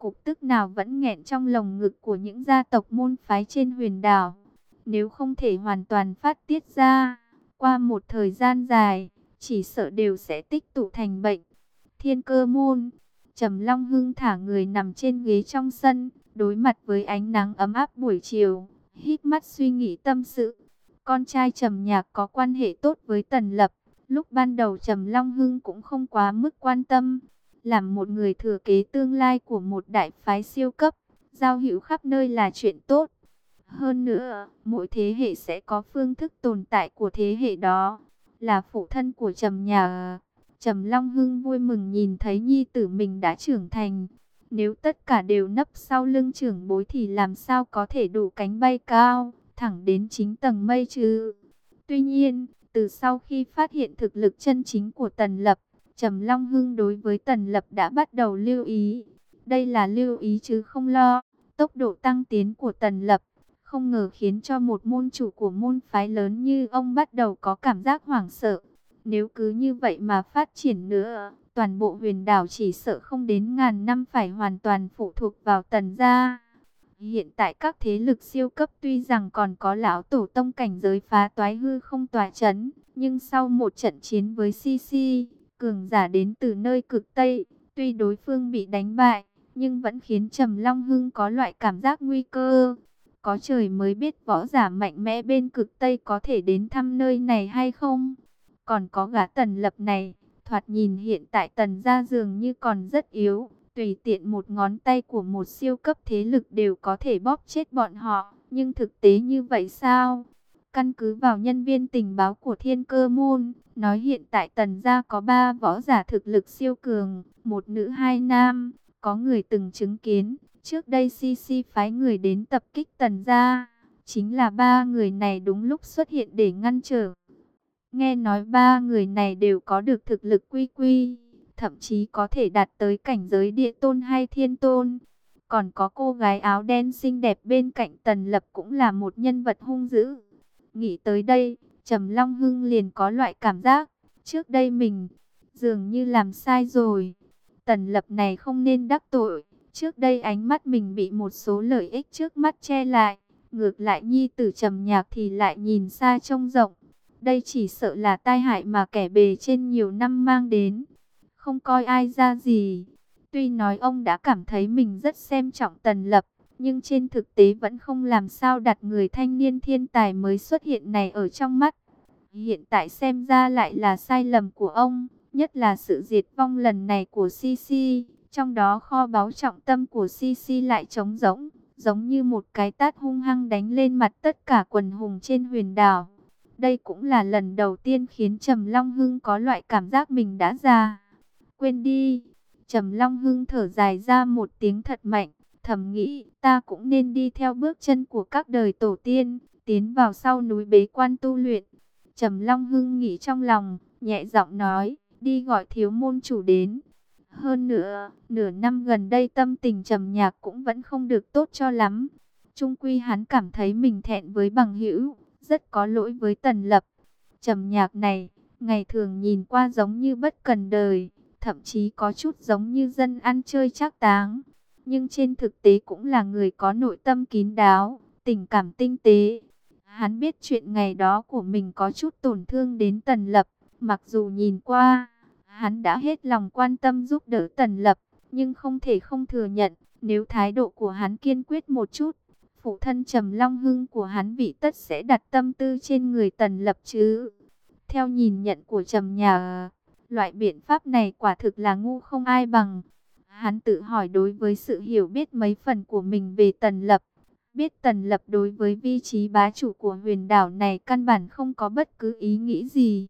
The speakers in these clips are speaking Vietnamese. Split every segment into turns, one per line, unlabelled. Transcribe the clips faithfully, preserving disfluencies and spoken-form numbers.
cục tức nào vẫn nghẹn trong lồng ngực của những gia tộc môn phái trên huyền đảo. Nếu không thể hoàn toàn phát tiết ra, qua một thời gian dài, chỉ sợ đều sẽ tích tụ thành bệnh. Thiên Cơ môn. Trầm Long Hưng thả người nằm trên ghế trong sân, đối mặt với ánh nắng ấm áp buổi chiều, hít mắt suy nghĩ tâm sự. Con trai Trầm Nhạc có quan hệ tốt với Tần Lập, lúc ban đầu Trầm Long Hưng cũng không quá mức quan tâm. Làm một người thừa kế tương lai của một đại phái siêu cấp, giao hữu khắp nơi là chuyện tốt. Hơn nữa, mỗi thế hệ sẽ có phương thức tồn tại của thế hệ đó. Là phụ thân của Trầm Nhạc, Trầm Long Hưng vui mừng nhìn thấy nhi tử mình đã trưởng thành. Nếu tất cả đều nấp sau lưng trưởng bối thì làm sao có thể đủ cánh bay cao, thẳng đến chính tầng mây chứ. Tuy nhiên, từ sau khi phát hiện thực lực chân chính của Tần Lập, Trầm Long Hưng đối với Tần Lập đã bắt đầu lưu ý. Đây là lưu ý chứ không lo. Tốc độ tăng tiến của Tần Lập không ngờ khiến cho một môn chủ của môn phái lớn như ông bắt đầu có cảm giác hoảng sợ. Nếu cứ như vậy mà phát triển nữa, toàn bộ huyền đảo chỉ sợ không đến ngàn năm phải hoàn toàn phụ thuộc vào Tần gia. Hiện tại các thế lực siêu cấp tuy rằng còn có lão tổ tông cảnh giới phá toái hư không tỏa chấn, nhưng sau một trận chiến với xê xê, cường giả đến từ nơi cực Tây, tuy đối phương bị đánh bại, nhưng vẫn khiến Trầm Long Hưng có loại cảm giác nguy cơ. Có trời mới biết võ giả mạnh mẽ bên cực Tây có thể đến thăm nơi này hay không. Còn có gã Tần Lập này, thoạt nhìn hiện tại Tần gia dường như còn rất yếu. Tùy tiện một ngón tay của một siêu cấp thế lực đều có thể bóp chết bọn họ. Nhưng thực tế như vậy sao? Căn cứ vào nhân viên tình báo của Thiên Cơ môn, nói hiện tại Tần gia có ba võ giả thực lực siêu cường, một nữ hai nam. Có người từng chứng kiến, trước đây xê xê phái người đến tập kích Tần gia. Chính là ba người này đúng lúc xuất hiện để ngăn trở. Nghe nói ba người này đều có được thực lực quy quy, thậm chí có thể đạt tới cảnh giới địa tôn hay thiên tôn. Còn có cô gái áo đen xinh đẹp bên cạnh Tần Lập cũng là một nhân vật hung dữ. Nghĩ tới đây, Trầm Long Hưng liền có loại cảm giác, trước đây mình dường như làm sai rồi. Tần Lập này không nên đắc tội, trước đây ánh mắt mình bị một số lợi ích trước mắt che lại. Ngược lại nhi tử Trầm Nhạc thì lại nhìn xa trông rộng. Đây chỉ sợ là tai hại mà kẻ bề trên nhiều năm mang đến. Không coi ai ra gì. Tuy nói ông đã cảm thấy mình rất xem trọng Tần Lập, nhưng trên thực tế vẫn không làm sao đặt người thanh niên thiên tài mới xuất hiện này ở trong mắt. Hiện tại xem ra lại là sai lầm của ông, nhất là sự diệt vong lần này của xê xê. Trong đó kho báu trọng tâm của xê xê lại trống rỗng, giống như một cái tát hung hăng đánh lên mặt tất cả quần hùng trên huyền đảo. Đây cũng là lần đầu tiên khiến Trầm Long Hưng có loại cảm giác mình đã già. Quên đi. Trầm Long Hưng thở dài ra một tiếng thật mạnh, thầm nghĩ ta cũng nên đi theo bước chân của các đời tổ tiên, tiến vào sau núi bế quan tu luyện. Trầm Long Hưng nghĩ trong lòng, nhẹ giọng nói, đi gọi thiếu môn chủ đến. Hơn nữa, nửa năm gần đây tâm tình Trầm Nhạc cũng vẫn không được tốt cho lắm. Chung quy hắn cảm thấy mình thẹn với bằng hữu, rất có lỗi với Tần Lập. Trầm Nhạc này, ngày thường nhìn qua giống như bất cần đời, thậm chí có chút giống như dân ăn chơi trác táng. Nhưng trên thực tế cũng là người có nội tâm kín đáo, tình cảm tinh tế. Hắn biết chuyện ngày đó của mình có chút tổn thương đến Tần Lập, mặc dù nhìn qua, hắn đã hết lòng quan tâm giúp đỡ Tần Lập, nhưng không thể không thừa nhận, nếu thái độ của hắn kiên quyết một chút, phụ thân Trầm Long Hưng của hắn vị tất sẽ đặt tâm tư trên người Tần Lập chứ. Theo nhìn nhận của Trầm Nhà, loại biện pháp này quả thực là ngu không ai bằng. Hắn tự hỏi đối với sự hiểu biết mấy phần của mình về Tần Lập, biết Tần Lập đối với vị trí bá chủ của huyền đảo này căn bản không có bất cứ ý nghĩ gì.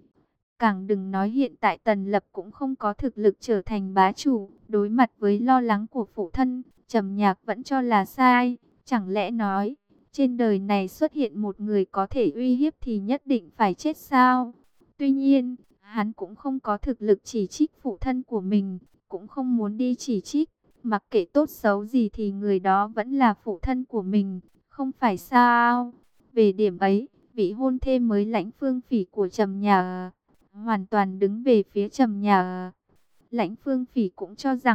Càng đừng nói hiện tại Tần Lập cũng không có thực lực trở thành bá chủ. Đối mặt với lo lắng của phụ thân, Trầm Nhạc vẫn cho là sai. Chẳng lẽ nói, trên đời này xuất hiện một người có thể uy hiếp thì nhất định phải chết sao? Tuy nhiên, hắn cũng không có thực lực chỉ trích phụ thân của mình, cũng không muốn đi chỉ trích. Mặc kệ tốt xấu gì thì người đó vẫn là phụ thân của mình, không phải sao? Về điểm ấy, vị hôn thê mới Lãnh Phương Phỉ của Trầm Nhà hoàn toàn đứng về phía Trầm Nhà. Lãnh Phương Phỉ cũng cho rằng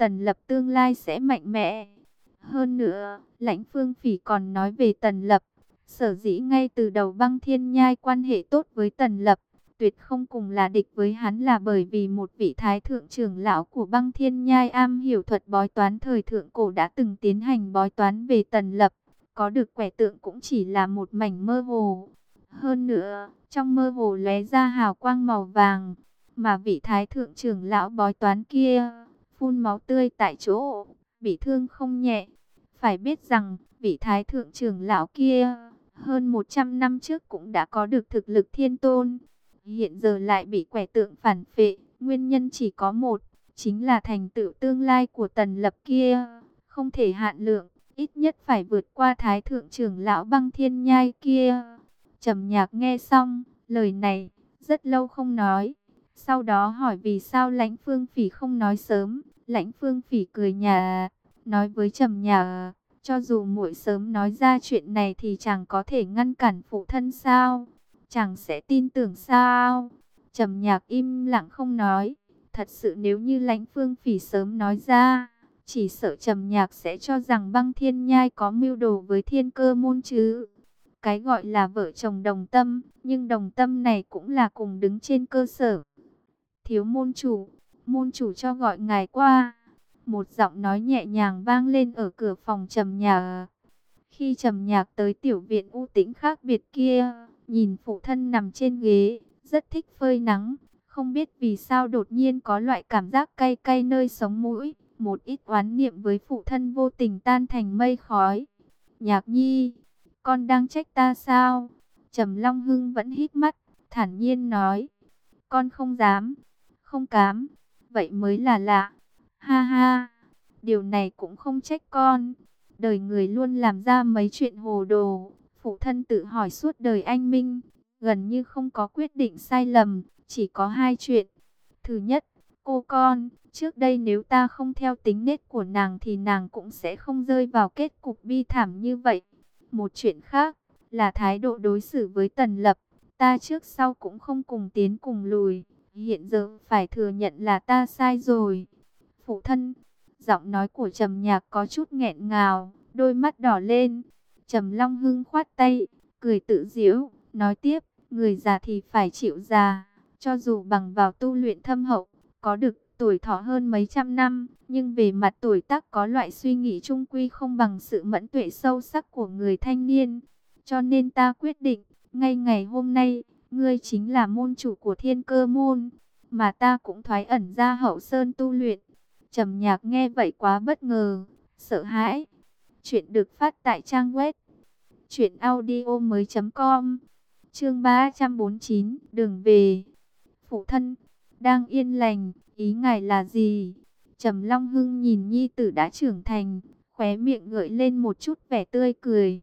Tần Lập tương lai sẽ mạnh mẽ. Hơn nữa, Lãnh Phương Phỉ còn nói về Tần Lập, sở dĩ ngay từ đầu Băng Thiên Nhai quan hệ tốt với Tần Lập, tuyệt không cùng là địch với hắn, là bởi vì một vị thái thượng trưởng lão của Băng Thiên Nhai am hiểu thuật bói toán thời thượng cổ đã từng tiến hành bói toán về Tần Lập, có được quẻ tượng cũng chỉ là một mảnh mơ hồ. Hơn nữa, trong mơ hồ lóe ra hào quang màu vàng, mà vị thái thượng trưởng lão bói toán kia phun máu tươi tại chỗ, bị thương không nhẹ. Phải biết rằng, vị thái thượng trưởng lão kia hơn một trăm năm trước cũng đã có được thực lực thiên tôn, hiện giờ lại bị quẻ tượng phản phệ, nguyên nhân chỉ có một, chính là thành tựu tương lai của Tần Lập kia không thể hạn lượng, ít nhất phải vượt qua thái thượng trưởng lão Băng Thiên Nhai kia. Trầm Nhạc nghe xong lời này, rất lâu không nói, sau đó hỏi vì sao Lãnh Phương Phỉ không nói sớm. Lãnh Phương Phỉ cười nhạt, nói với Trầm Nhạc, cho dù muội sớm nói ra chuyện này thì chẳng có thể ngăn cản phụ thân sao? Chàng sẽ tin tưởng sao? Trầm Nhạc im lặng không nói. Thật sự nếu như Lãnh Phương Phỉ sớm nói ra, chỉ sợ Trầm Nhạc sẽ cho rằng Băng Thiên Nhai có mưu đồ với Thiên Cơ môn chứ. Cái gọi là vợ chồng đồng tâm, nhưng đồng tâm này cũng là cùng đứng trên cơ sở. Thiếu môn chủ, môn chủ cho gọi ngài qua. Một giọng nói nhẹ nhàng vang lên ở cửa phòng Trầm Nhạc. Khi Trầm Nhạc tới tiểu viện u tĩnh khác biệt kia, nhìn phụ thân nằm trên ghế, rất thích phơi nắng. Không biết vì sao đột nhiên có loại cảm giác cay cay nơi sống mũi. Một ít oán niệm với phụ thân vô tình tan thành mây khói. Nhạc nhi, con đang trách ta sao? Trầm Long Hưng vẫn hít mắt, thản nhiên nói. Con không dám, không cám, vậy mới là lạ. Ha ha, điều này cũng không trách con. Đời người luôn làm ra mấy chuyện hồ đồ. Phụ thân tự hỏi suốt đời anh minh, gần như không có quyết định sai lầm, chỉ có hai chuyện. Thứ nhất, cô con, trước đây nếu ta không theo tính nết của nàng thì nàng cũng sẽ không rơi vào kết cục bi thảm như vậy. Một chuyện khác, là thái độ đối xử với Tần Lập, ta trước sau cũng không cùng tiến cùng lùi. Hiện giờ phải thừa nhận là ta sai rồi. Phụ thân, giọng nói của Trầm Nhạc có chút nghẹn ngào, đôi mắt đỏ lên. Trầm Long Hưng khoát tay, cười tự giễu, nói tiếp, người già thì phải chịu già. Cho dù bằng vào tu luyện thâm hậu, có được tuổi thọ hơn mấy trăm năm, nhưng về mặt tuổi tác có loại suy nghĩ chung quy không bằng sự mẫn tuệ sâu sắc của người thanh niên. Cho nên ta quyết định, ngay ngày hôm nay, ngươi chính là môn chủ của Thiên Cơ môn, mà ta cũng thoái ẩn ra hậu sơn tu luyện. Trầm Nhạc nghe vậy quá bất ngờ, sợ hãi. Chuyện được phát tại trang web truyện audio mới chấm com. Chương ba trăm bốn mươi chín, đường về. Phụ thân, đang yên lành, ý ngài là gì? Trầm Long Hưng nhìn nhi tử đã trưởng thành, khóe miệng gợi lên một chút vẻ tươi cười.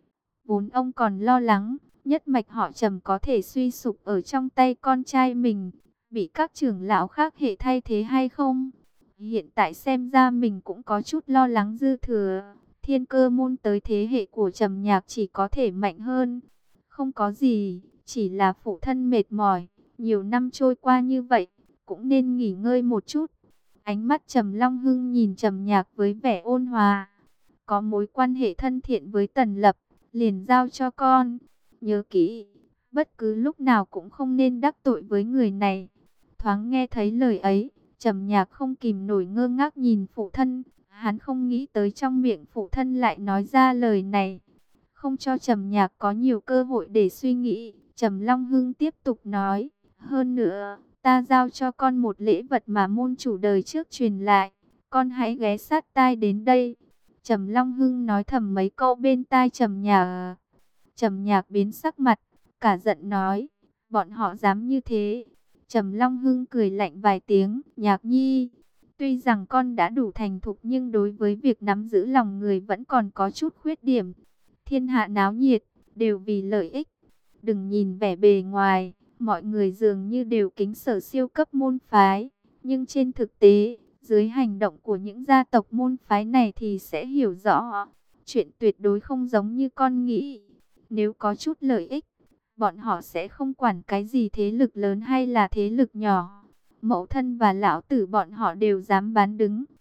Vốn ông còn lo lắng, nhất mạch họ Trầm có thể suy sụp ở trong tay con trai mình, bị các trưởng lão khác hệ thay thế hay không? Hiện tại xem ra mình cũng có chút lo lắng dư thừa. Thiên Cơ môn tới thế hệ của Trầm Nhạc chỉ có thể mạnh hơn. Không có gì, chỉ là phụ thân mệt mỏi, nhiều năm trôi qua như vậy, cũng nên nghỉ ngơi một chút. Ánh mắt Trầm Long Hưng nhìn Trầm Nhạc với vẻ ôn hòa. Có mối quan hệ thân thiện với Tần Lập, liền giao cho con. Nhớ kỹ, bất cứ lúc nào cũng không nên đắc tội với người này. Thoáng nghe thấy lời ấy, Trầm Nhạc không kìm nổi ngơ ngác nhìn phụ thân. Hắn không nghĩ tới trong miệng phụ thân lại nói ra lời này. Không cho Trầm Nhạc có nhiều cơ hội để suy nghĩ, Trầm Long Hưng tiếp tục nói. Hơn nữa, ta giao cho con một lễ vật mà môn chủ đời trước truyền lại. Con hãy ghé sát tai đến đây. Trầm Long Hưng nói thầm mấy câu bên tai Trầm Nhạc. Trầm Nhạc biến sắc mặt, cả giận nói. Bọn họ dám như thế. Trầm Long Hưng cười lạnh vài tiếng. Nhạc nhi, tuy rằng con đã đủ thành thục nhưng đối với việc nắm giữ lòng người vẫn còn có chút khuyết điểm. Thiên hạ náo nhiệt, đều vì lợi ích. Đừng nhìn vẻ bề ngoài, mọi người dường như đều kính sợ siêu cấp môn phái. Nhưng trên thực tế, dưới hành động của những gia tộc môn phái này thì sẽ hiểu rõ. Chuyện tuyệt đối không giống như con nghĩ. Nếu có chút lợi ích, bọn họ sẽ không quản cái gì thế lực lớn hay là thế lực nhỏ. Mẫu thân và lão tử bọn họ đều dám bán đứng,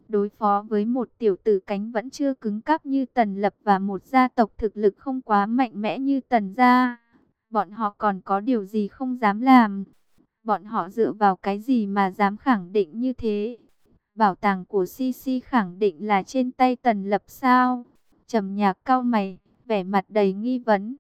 Đối phó với một tiểu tử cánh vẫn chưa cứng cáp như Tần Lập và một gia tộc thực lực không quá mạnh mẽ như Tần gia, bọn họ còn có điều gì không dám làm? Bọn họ dựa vào cái gì mà dám khẳng định như thế? Bảo tàng của xê xê khẳng định là trên tay Tần Lập sao? Trầm Nhạc cau mày, vẻ mặt đầy nghi vấn.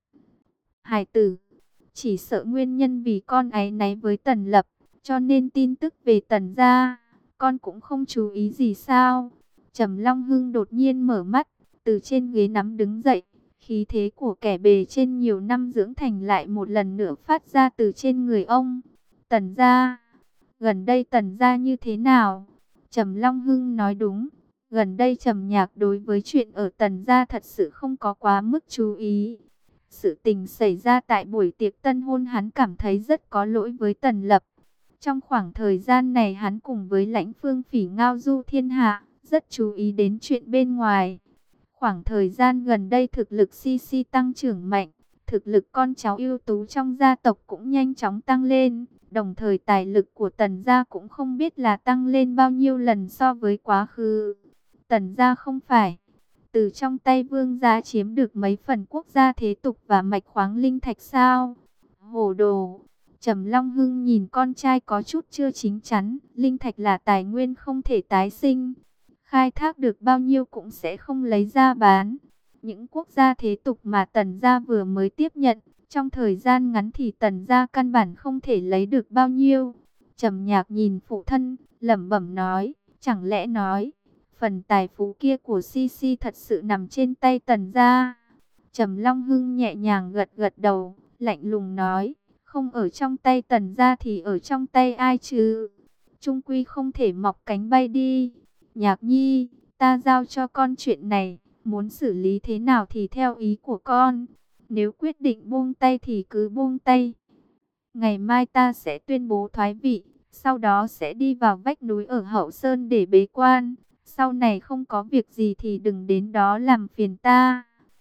Hải tử, chỉ sợ nguyên nhân vì con áy náy với Tần Lập, cho nên tin tức về Tần gia, con cũng không chú ý gì sao? Trầm Long Hưng đột nhiên mở mắt, từ trên ghế nắm đứng dậy, khí thế của kẻ bề trên nhiều năm dưỡng thành lại một lần nữa phát ra từ trên người ông. Tần gia, gần đây Tần gia như thế nào? Trầm Long Hưng nói đúng, gần đây Trầm Nhạc đối với chuyện ở Tần gia thật sự không có quá mức chú ý. Sự tình xảy ra tại buổi tiệc tân hôn hắn cảm thấy rất có lỗi với Tần Lập. Trong khoảng thời gian này hắn cùng với Lãnh Phương Phỉ ngao du thiên hạ, rất chú ý đến chuyện bên ngoài. Khoảng thời gian gần đây thực lực xê xê tăng trưởng mạnh, thực lực con cháu ưu tú trong gia tộc cũng nhanh chóng tăng lên. Đồng thời tài lực của Tần gia cũng không biết là tăng lên bao nhiêu lần so với quá khứ. Tần gia không phải từ trong tay vương gia chiếm được mấy phần quốc gia thế tục và mạch khoáng linh thạch sao? Hồ đồ! Trầm Long Hưng nhìn con trai có chút chưa chín chắn. Linh thạch là tài nguyên không thể tái sinh. Khai thác được bao nhiêu cũng sẽ không lấy ra bán. Những quốc gia thế tục mà Tần gia vừa mới tiếp nhận, trong thời gian ngắn thì Tần gia căn bản không thể lấy được bao nhiêu. Trầm Nhạc nhìn phụ thân, lẩm bẩm nói, chẳng lẽ nói phần tài phú kia của xê xê thật sự nằm trên tay Tần gia? Trầm Long Hưng nhẹ nhàng gật gật đầu, lạnh lùng nói, không ở trong tay Tần gia thì ở trong tay ai chứ? Trung quy không thể mọc cánh bay đi. Nhạc nhi, ta giao cho con chuyện này, muốn xử lý thế nào thì theo ý của con. Nếu quyết định buông tay thì cứ buông tay. Ngày mai ta sẽ tuyên bố thoái vị, sau đó sẽ đi vào vách núi ở Hậu Sơn để bế quan. Sau này không có việc gì thì đừng đến đó làm phiền ta.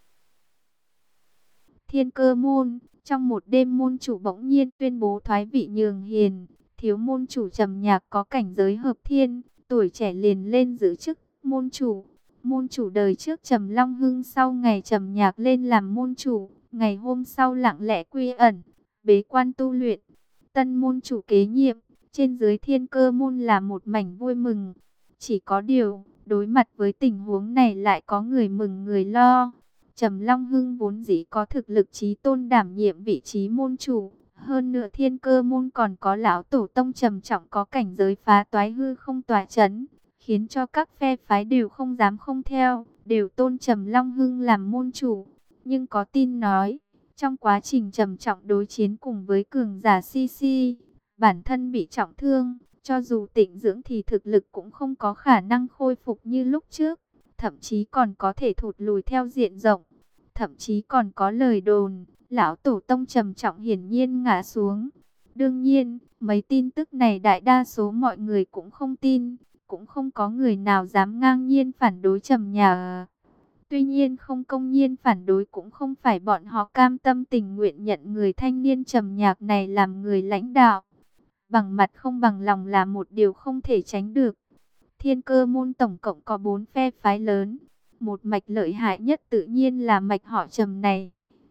Thiên Cơ môn, trong một đêm môn chủ bỗng nhiên tuyên bố thoái vị nhường hiền. Thiếu môn chủ Trầm Nhạc có cảnh giới hợp thiên, tuổi trẻ liền lên giữ chức môn chủ. Môn chủ đời trước Trầm Long Hưng sau ngày Trầm Nhạc lên làm môn chủ, ngày hôm sau lặng lẽ quy ẩn, bế quan tu luyện. Tân môn chủ kế nhiệm, trên dưới Thiên Cơ môn là một mảnh vui mừng. Chỉ có điều, đối mặt với tình huống này lại có người mừng người lo. Trầm Long Hưng vốn dĩ có thực lực chí tôn đảm nhiệm vị trí môn chủ. Hơn nữa Thiên Cơ môn còn có lão tổ tông trầm trọng có cảnh giới phá toái hư không tỏa chấn, khiến cho các phe phái đều không dám không theo, đều tôn Trầm Long Hưng làm môn chủ. Nhưng có tin nói, trong quá trình trầm trọng đối chiến cùng với cường giả xê xê, bản thân bị trọng thương, cho dù tịnh dưỡng thì thực lực cũng không có khả năng khôi phục như lúc trước, thậm chí còn có thể thụt lùi theo diện rộng. Thậm chí còn có lời đồn, lão tổ tông trầm trọng hiển nhiên ngã xuống. Đương nhiên, mấy tin tức này đại đa số mọi người cũng không tin, cũng không có người nào dám ngang nhiên phản đối Trầm Nhạc. Tuy nhiên không công nhiên phản đối cũng không phải bọn họ cam tâm tình nguyện nhận người thanh niên Trầm Nhạc này làm người lãnh đạo. Bằng mặt không bằng lòng là một điều không thể tránh được. Thiên Cơ môn tổng cộng có bốn phe phái lớn. Một mạch lợi hại nhất tự nhiên là mạch họ Trầm này.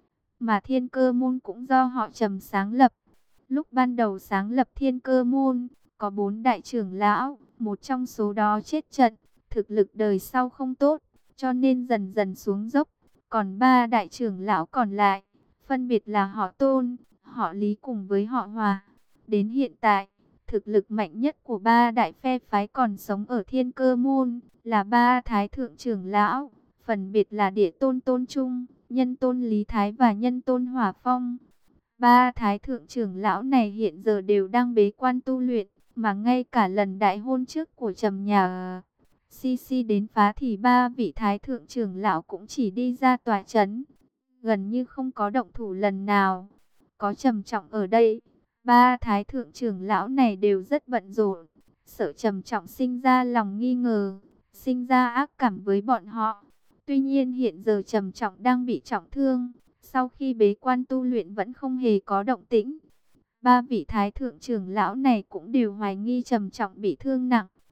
Mà Thiên Cơ môn cũng do họ Trầm sáng lập. Lúc ban đầu sáng lập Thiên Cơ môn, có bốn đại trưởng lão, một trong số đó chết trận, thực lực đời sau không tốt, cho nên dần dần xuống dốc. Còn ba đại trưởng lão còn lại, phân biệt là họ Tôn, họ Lý cùng với họ Hòa. Đến hiện tại, thực lực mạnh nhất của ba đại phe phái còn sống ở Thiên Cơ môn là ba thái thượng trưởng lão, phân biệt là Địa Tôn Tôn Trung, Nhân Tôn Lý Thái và Nhân Tôn Hỏa Phong. Ba thái thượng trưởng lão này hiện giờ đều đang bế quan tu luyện, mà ngay cả lần đại hôn trước của Trầm Nhạc xê xê đến phá thì ba vị thái thượng trưởng lão cũng chỉ đi ra tòa trấn, gần như không có động thủ lần nào. Có Trầm Trọng ở đây, ba thái thượng trưởng lão này đều rất bận rộn, sợ Trầm Trọng sinh ra lòng nghi ngờ, sinh ra ác cảm với bọn họ. Tuy nhiên hiện giờ Trầm Trọng đang bị trọng thương, sau khi bế quan tu luyện vẫn không hề có động tĩnh. Ba vị thái thượng trưởng lão này cũng đều hoài nghi Trầm Trọng bị thương nặng,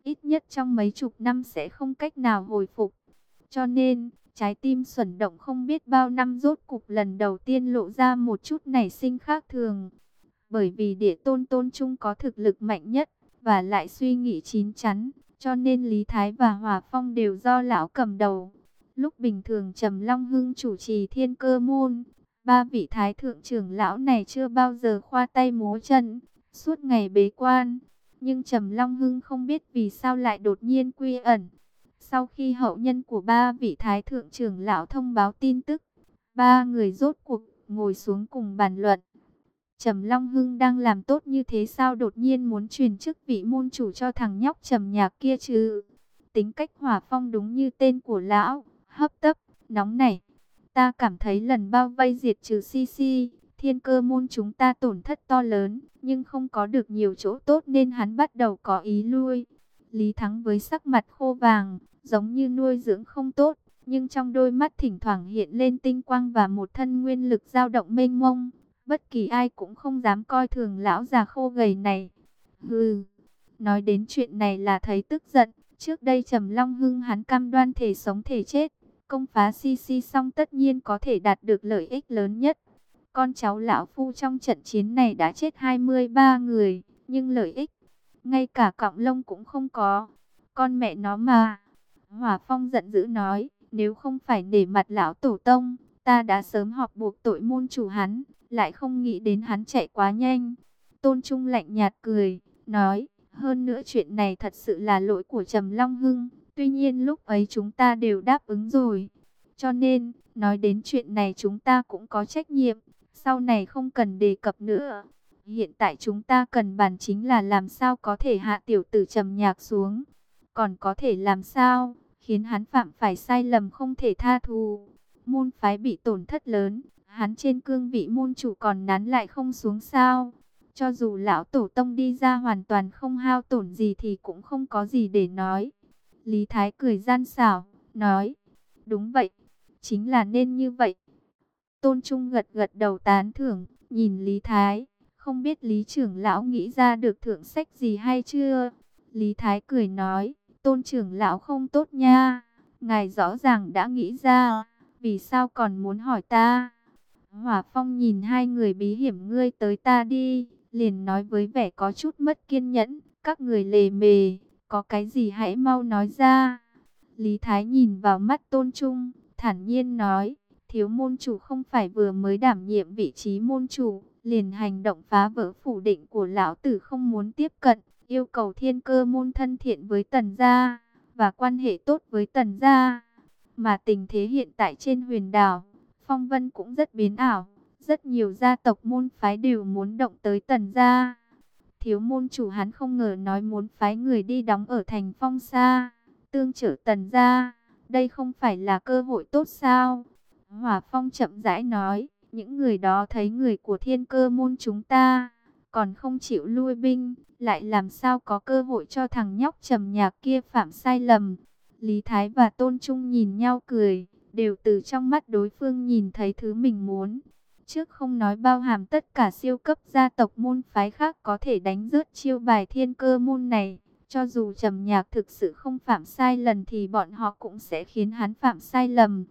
ít nhất trong mấy chục năm sẽ không cách nào hồi phục. Cho nên, trái tim Xuẩn Động không biết bao năm rốt cục lần đầu tiên lộ ra một chút nảy sinh khác thường. Bởi vì Địa Tôn Tôn Trung có thực lực mạnh nhất, và lại suy nghĩ chín chắn, cho nên Lý Thái và Hòa Phong đều do lão cầm đầu. Lúc bình thường Trầm Long Hưng chủ trì Thiên Cơ môn, ba vị thái thượng trưởng lão này chưa bao giờ khoa tay múa chân, suốt ngày bế quan. Nhưng Trầm Long Hưng không biết vì sao lại đột nhiên quy ẩn. Sau khi hậu nhân của ba vị thái thượng trưởng lão thông báo tin tức, ba người rốt cuộc ngồi xuống cùng bàn luận. Trầm Long Hưng đang làm tốt như thế sao đột nhiên muốn truyền chức vị môn chủ cho thằng nhóc Trầm Nhạc kia chứ? Tính cách Hỏa Phong đúng như tên của lão, hấp tấp, nóng nảy. Ta cảm thấy lần bao vây diệt trừ xê xê, Thiên Cơ môn chúng ta tổn thất to lớn, nhưng không có được nhiều chỗ tốt nên hắn bắt đầu có ý lui. Lý Thắng với sắc mặt khô vàng, giống như nuôi dưỡng không tốt, nhưng trong đôi mắt thỉnh thoảng hiện lên tinh quang và một thân nguyên lực dao động mênh mông. Bất kỳ ai cũng không dám coi thường lão già khô gầy này. Hừ, nói đến chuyện này là thấy tức giận. Trước đây Trầm Long Hưng hắn cam đoan thể sống thể chết. Công phá xê xê xong tất nhiên có thể đạt được lợi ích lớn nhất. Con cháu lão phu trong trận chiến này đã chết hai mươi ba người. Nhưng lợi ích, ngay cả cọng lông cũng không có. Con mẹ nó mà. Hỏa Phong giận dữ nói, nếu không phải nể mặt lão tổ tông, ta đã sớm họp buộc tội môn chủ hắn. Lại không nghĩ đến hắn chạy quá nhanh. Tôn Trung lạnh nhạt cười, nói, hơn nữa chuyện này thật sự là lỗi của Trầm Long Hưng. Tuy nhiên lúc ấy chúng ta đều đáp ứng rồi. Cho nên, nói đến chuyện này chúng ta cũng có trách nhiệm. Sau này không cần đề cập nữa. Hiện tại chúng ta cần bàn chính là làm sao có thể hạ tiểu tử Trầm Nhạc xuống. Còn có thể làm sao, khiến hắn phạm phải sai lầm không thể tha thứ. Môn phái bị tổn thất lớn. Hắn trên cương vị môn chủ còn nán lại không xuống sao. Cho dù lão tổ tông đi ra hoàn toàn không hao tổn gì thì cũng không có gì để nói. Lý Thái cười gian xảo, nói, đúng vậy, chính là nên như vậy. Tôn Trung gật gật đầu tán thưởng, nhìn Lý Thái, không biết Lý trưởng lão nghĩ ra được thượng sách gì hay chưa? Lý Thái cười nói, Tôn trưởng lão không tốt nha, ngài rõ ràng đã nghĩ ra, vì sao còn muốn hỏi ta? Hỏa Phong nhìn hai người bí hiểm ngươi tới ta đi, liền nói với vẻ có chút mất kiên nhẫn, các người lề mề, có cái gì hãy mau nói ra. Lý Thái nhìn vào mắt Tôn Trung, thản nhiên nói, thiếu môn chủ không phải vừa mới đảm nhiệm vị trí môn chủ, liền hành động phá vỡ phủ định của lão tử không muốn tiếp cận, yêu cầu Thiên Cơ môn thân thiện với Tần gia, và quan hệ tốt với Tần gia. Mà tình thế hiện tại trên huyền đảo, phong vân cũng rất biến ảo, rất nhiều gia tộc môn phái đều muốn động tới Tần gia. Thiếu môn chủ hắn không ngờ nói muốn phái người đi đóng ở thành Phong Sa, tương trợ Tần gia, đây không phải là cơ hội tốt sao? Hỏa Phong chậm rãi nói, những người đó thấy người của Thiên Cơ môn chúng ta, còn không chịu lui binh, lại làm sao có cơ hội cho thằng nhóc Trầm Nhạc kia phạm sai lầm. Lý Thái và Tôn Trung nhìn nhau cười, đều từ trong mắt đối phương nhìn thấy thứ mình muốn. Trước không nói bao hàm tất cả siêu cấp gia tộc môn phái khác có thể đánh rớt chiêu bài Thiên Cơ môn này. Cho dù Trầm Nhạc thực sự không phạm sai lầm thì bọn họ cũng sẽ khiến hắn phạm sai lầm.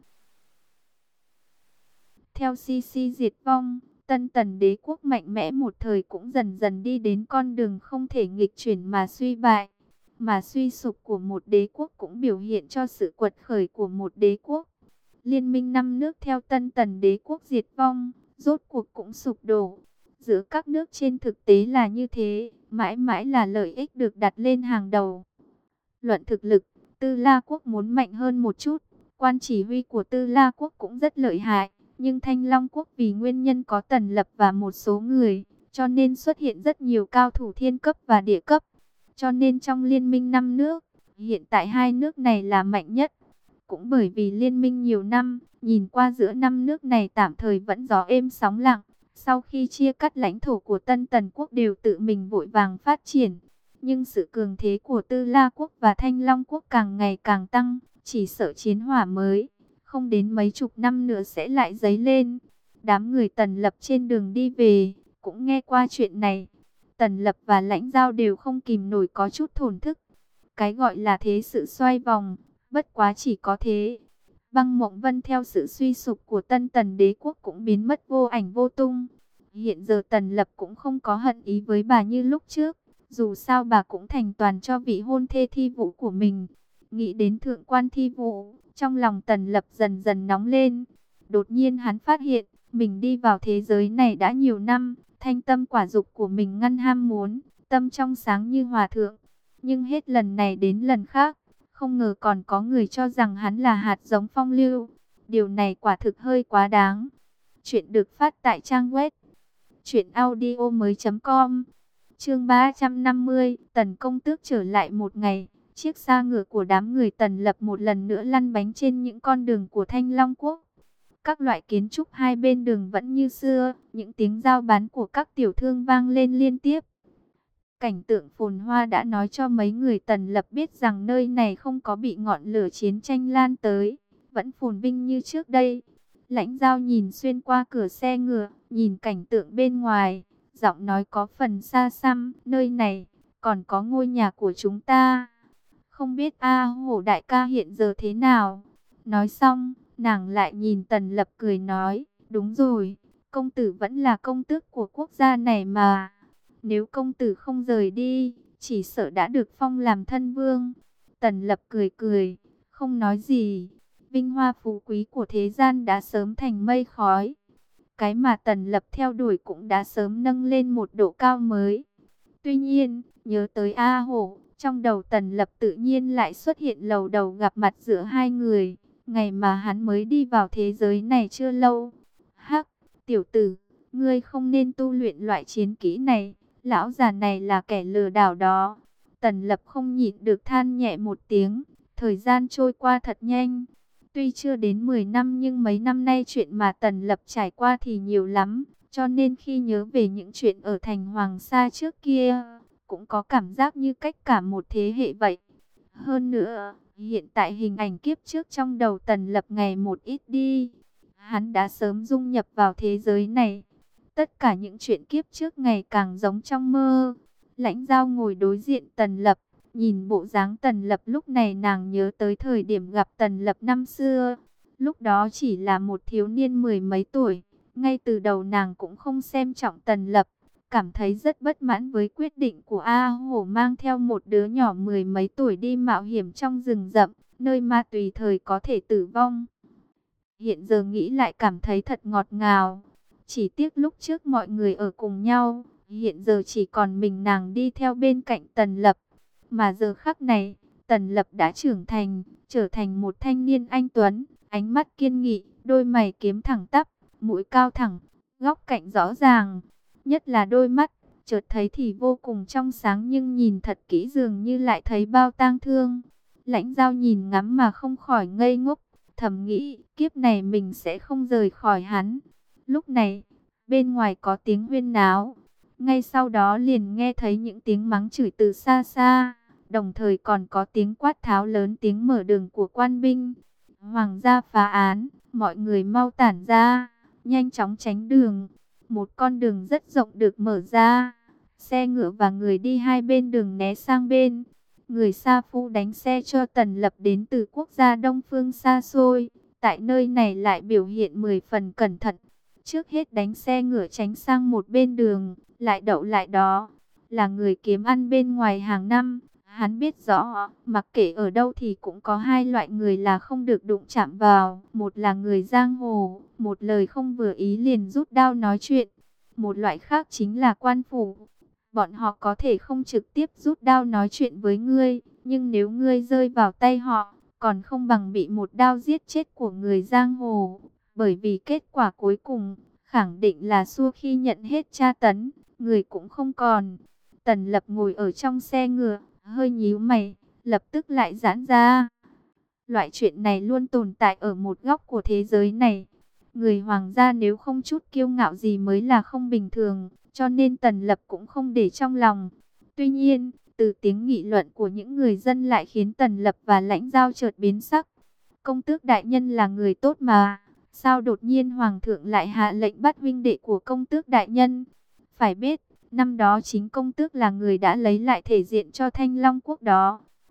Theo xê xê diệt vong, Tân Tần đế quốc mạnh mẽ một thời cũng dần dần đi đến con đường không thể nghịch chuyển mà suy bại. Mà suy sụp của một đế quốc cũng biểu hiện cho sự quật khởi của một đế quốc. Liên minh năm nước theo Tân Tần đế quốc diệt vong, rốt cuộc cũng sụp đổ. Giữa các nước trên thực tế là như thế, mãi mãi là lợi ích được đặt lên hàng đầu. Luận thực lực, Tư La quốc muốn mạnh hơn một chút, quan chỉ huy của Tư La quốc cũng rất lợi hại. Nhưng Thanh Long quốc vì nguyên nhân có Tần Lập và một số người, cho nên xuất hiện rất nhiều cao thủ thiên cấp và địa cấp. Cho nên trong liên minh năm nước, hiện tại hai nước này là mạnh nhất. Cũng bởi vì liên minh nhiều năm, nhìn qua giữa năm nước này tạm thời vẫn gió êm sóng lặng. Sau khi chia cắt lãnh thổ của Tân Tần quốc đều tự mình vội vàng phát triển. Nhưng sự cường thế của Tư La quốc và Thanh Long quốc càng ngày càng tăng, chỉ sợ chiến hỏa mới không đến mấy chục năm nữa sẽ lại dấy lên. Đám người Tần Lập trên đường đi về, cũng nghe qua chuyện này. Tần Lập và Lãnh Giao đều không kìm nổi có chút thổn thức. Cái gọi là thế sự xoay vòng, bất quá chỉ có thế. Băng Mộng Vân theo sự suy sụp của Tân Tần đế quốc cũng biến mất vô ảnh vô tung. Hiện giờ Tần Lập cũng không có hận ý với bà như lúc trước. Dù sao bà cũng thành toàn cho vị hôn thê Thi Vũ của mình. Nghĩ đến thượng quan Thi Vũ, trong lòng Tần Lập dần dần nóng lên. Đột nhiên hắn phát hiện, mình đi vào thế giới này đã nhiều năm. Thanh tâm quả dục của mình ngăn ham muốn, tâm trong sáng như hòa thượng. Nhưng hết lần này đến lần khác, không ngờ còn có người cho rằng hắn là hạt giống phong lưu. Điều này quả thực hơi quá đáng. Chuyện được phát tại trang web truyện audio mới chấm com. Chương ba trăm năm mươi, Tần công tước trở lại một ngày. Chiếc xa ngựa của đám người Tần Lập một lần nữa lăn bánh trên những con đường của Thanh Long Quốc. Các loại kiến trúc hai bên đường vẫn như xưa, những tiếng giao bán của các tiểu thương vang lên liên tiếp. Cảnh tượng phồn hoa đã nói cho mấy người Tần Lập biết rằng nơi này không có bị ngọn lửa chiến tranh lan tới, vẫn phồn vinh như trước đây. Lãnh Giao nhìn xuyên qua cửa xe ngựa, nhìn cảnh tượng bên ngoài, giọng nói có phần xa xăm, nơi này còn có ngôi nhà của chúng ta. Không biết A Hổ đại ca hiện giờ thế nào? Nói xong, nàng lại nhìn Tần Lập cười nói, đúng rồi, công tử vẫn là công tước của quốc gia này mà. Nếu công tử không rời đi, chỉ sợ đã được phong làm thân vương. Tần Lập cười cười, không nói gì. Vinh hoa phú quý của thế gian đã sớm thành mây khói. Cái mà Tần Lập theo đuổi cũng đã sớm nâng lên một độ cao mới. Tuy nhiên, nhớ tới A Hổ, trong đầu Tần Lập tự nhiên lại xuất hiện lầu đầu gặp mặt giữa hai người. Ngày mà hắn mới đi vào thế giới này chưa lâu. Hắc, tiểu tử, ngươi không nên tu luyện loại chiến kỹ này. Lão già này là kẻ lừa đảo đó. Tần Lập không nhịn được than nhẹ một tiếng. Thời gian trôi qua thật nhanh. Tuy chưa đến mười năm nhưng mấy năm nay chuyện mà Tần Lập trải qua thì nhiều lắm. Cho nên khi nhớ về những chuyện ở thành Hoàng Sa trước kia, cũng có cảm giác như cách cả một thế hệ vậy. Hơn nữa, hiện tại hình ảnh kiếp trước trong đầu Tần Lập ngày một ít đi. Hắn đã sớm dung nhập vào thế giới này. Tất cả những chuyện kiếp trước ngày càng giống trong mơ. Lãnh Giao ngồi đối diện Tần Lập. Nhìn bộ dáng Tần Lập lúc này nàng nhớ tới thời điểm gặp Tần Lập năm xưa. Lúc đó chỉ là một thiếu niên mười mấy tuổi. Ngay từ đầu nàng cũng không xem trọng Tần Lập. Cảm thấy rất bất mãn với quyết định của A Hổ mang theo một đứa nhỏ mười mấy tuổi đi mạo hiểm trong rừng rậm. Nơi ma tùy thời có thể tử vong. Hiện giờ nghĩ lại cảm thấy thật ngọt ngào. Chỉ tiếc lúc trước mọi người ở cùng nhau. Hiện giờ chỉ còn mình nàng đi theo bên cạnh Tần Lập. Mà giờ khắc này, Tần Lập đã trưởng thành, trở thành một thanh niên anh tuấn, ánh mắt kiên nghị, đôi mày kiếm thẳng tắp, mũi cao thẳng, góc cạnh rõ ràng. Nhất là đôi mắt, chợt thấy thì vô cùng trong sáng nhưng nhìn thật kỹ dường như lại thấy bao tang thương. Lãnh Giao nhìn ngắm mà không khỏi ngây ngốc, thầm nghĩ kiếp này mình sẽ không rời khỏi hắn. Lúc này, bên ngoài có tiếng huyên náo, ngay sau đó liền nghe thấy những tiếng mắng chửi từ xa xa. Đồng thời còn có tiếng quát tháo lớn tiếng mở đường của quan binh. Hoàng gia phá án, mọi người mau tản ra, nhanh chóng tránh đường. Một con đường rất rộng được mở ra. Xe ngựa và người đi hai bên đường né sang bên. Người Sa Phu đánh xe cho Tần Lập đến từ quốc gia Đông Phương xa xôi. Tại nơi này lại biểu hiện mười phần cẩn thận. Trước hết đánh xe ngựa tránh sang một bên đường, lại đậu lại đó. Là người kiếm ăn bên ngoài hàng năm. Hắn biết rõ, mặc kệ ở đâu thì cũng có hai loại người là không được đụng chạm vào. Một là người giang hồ, một lời không vừa ý liền rút đao nói chuyện. Một loại khác chính là quan phủ. Bọn họ có thể không trực tiếp rút đao nói chuyện với ngươi, nhưng nếu ngươi rơi vào tay họ, còn không bằng bị một đao giết chết của người giang hồ. Bởi vì kết quả cuối cùng, khẳng định là xua khi nhận hết tra tấn, người cũng không còn. Tần Lập ngồi ở trong xe ngựa, hơi nhíu mày, lập tức lại giãn ra. Loại chuyện này luôn tồn tại ở một góc của thế giới này. Người hoàng gia nếu không chút kiêu ngạo gì mới là không bình thường, cho nên Tần Lập cũng không để trong lòng. Tuy nhiên, từ tiếng nghị luận của những người dân lại khiến Tần Lập và Lãnh Giao chợt biến sắc. Công tước đại nhân là người tốt mà, sao đột nhiên hoàng thượng lại hạ lệnh bắt huynh đệ của công tước đại nhân? Phải biết, năm đó chính công tước là người đã lấy lại thể diện cho Thanh Long quốc đó.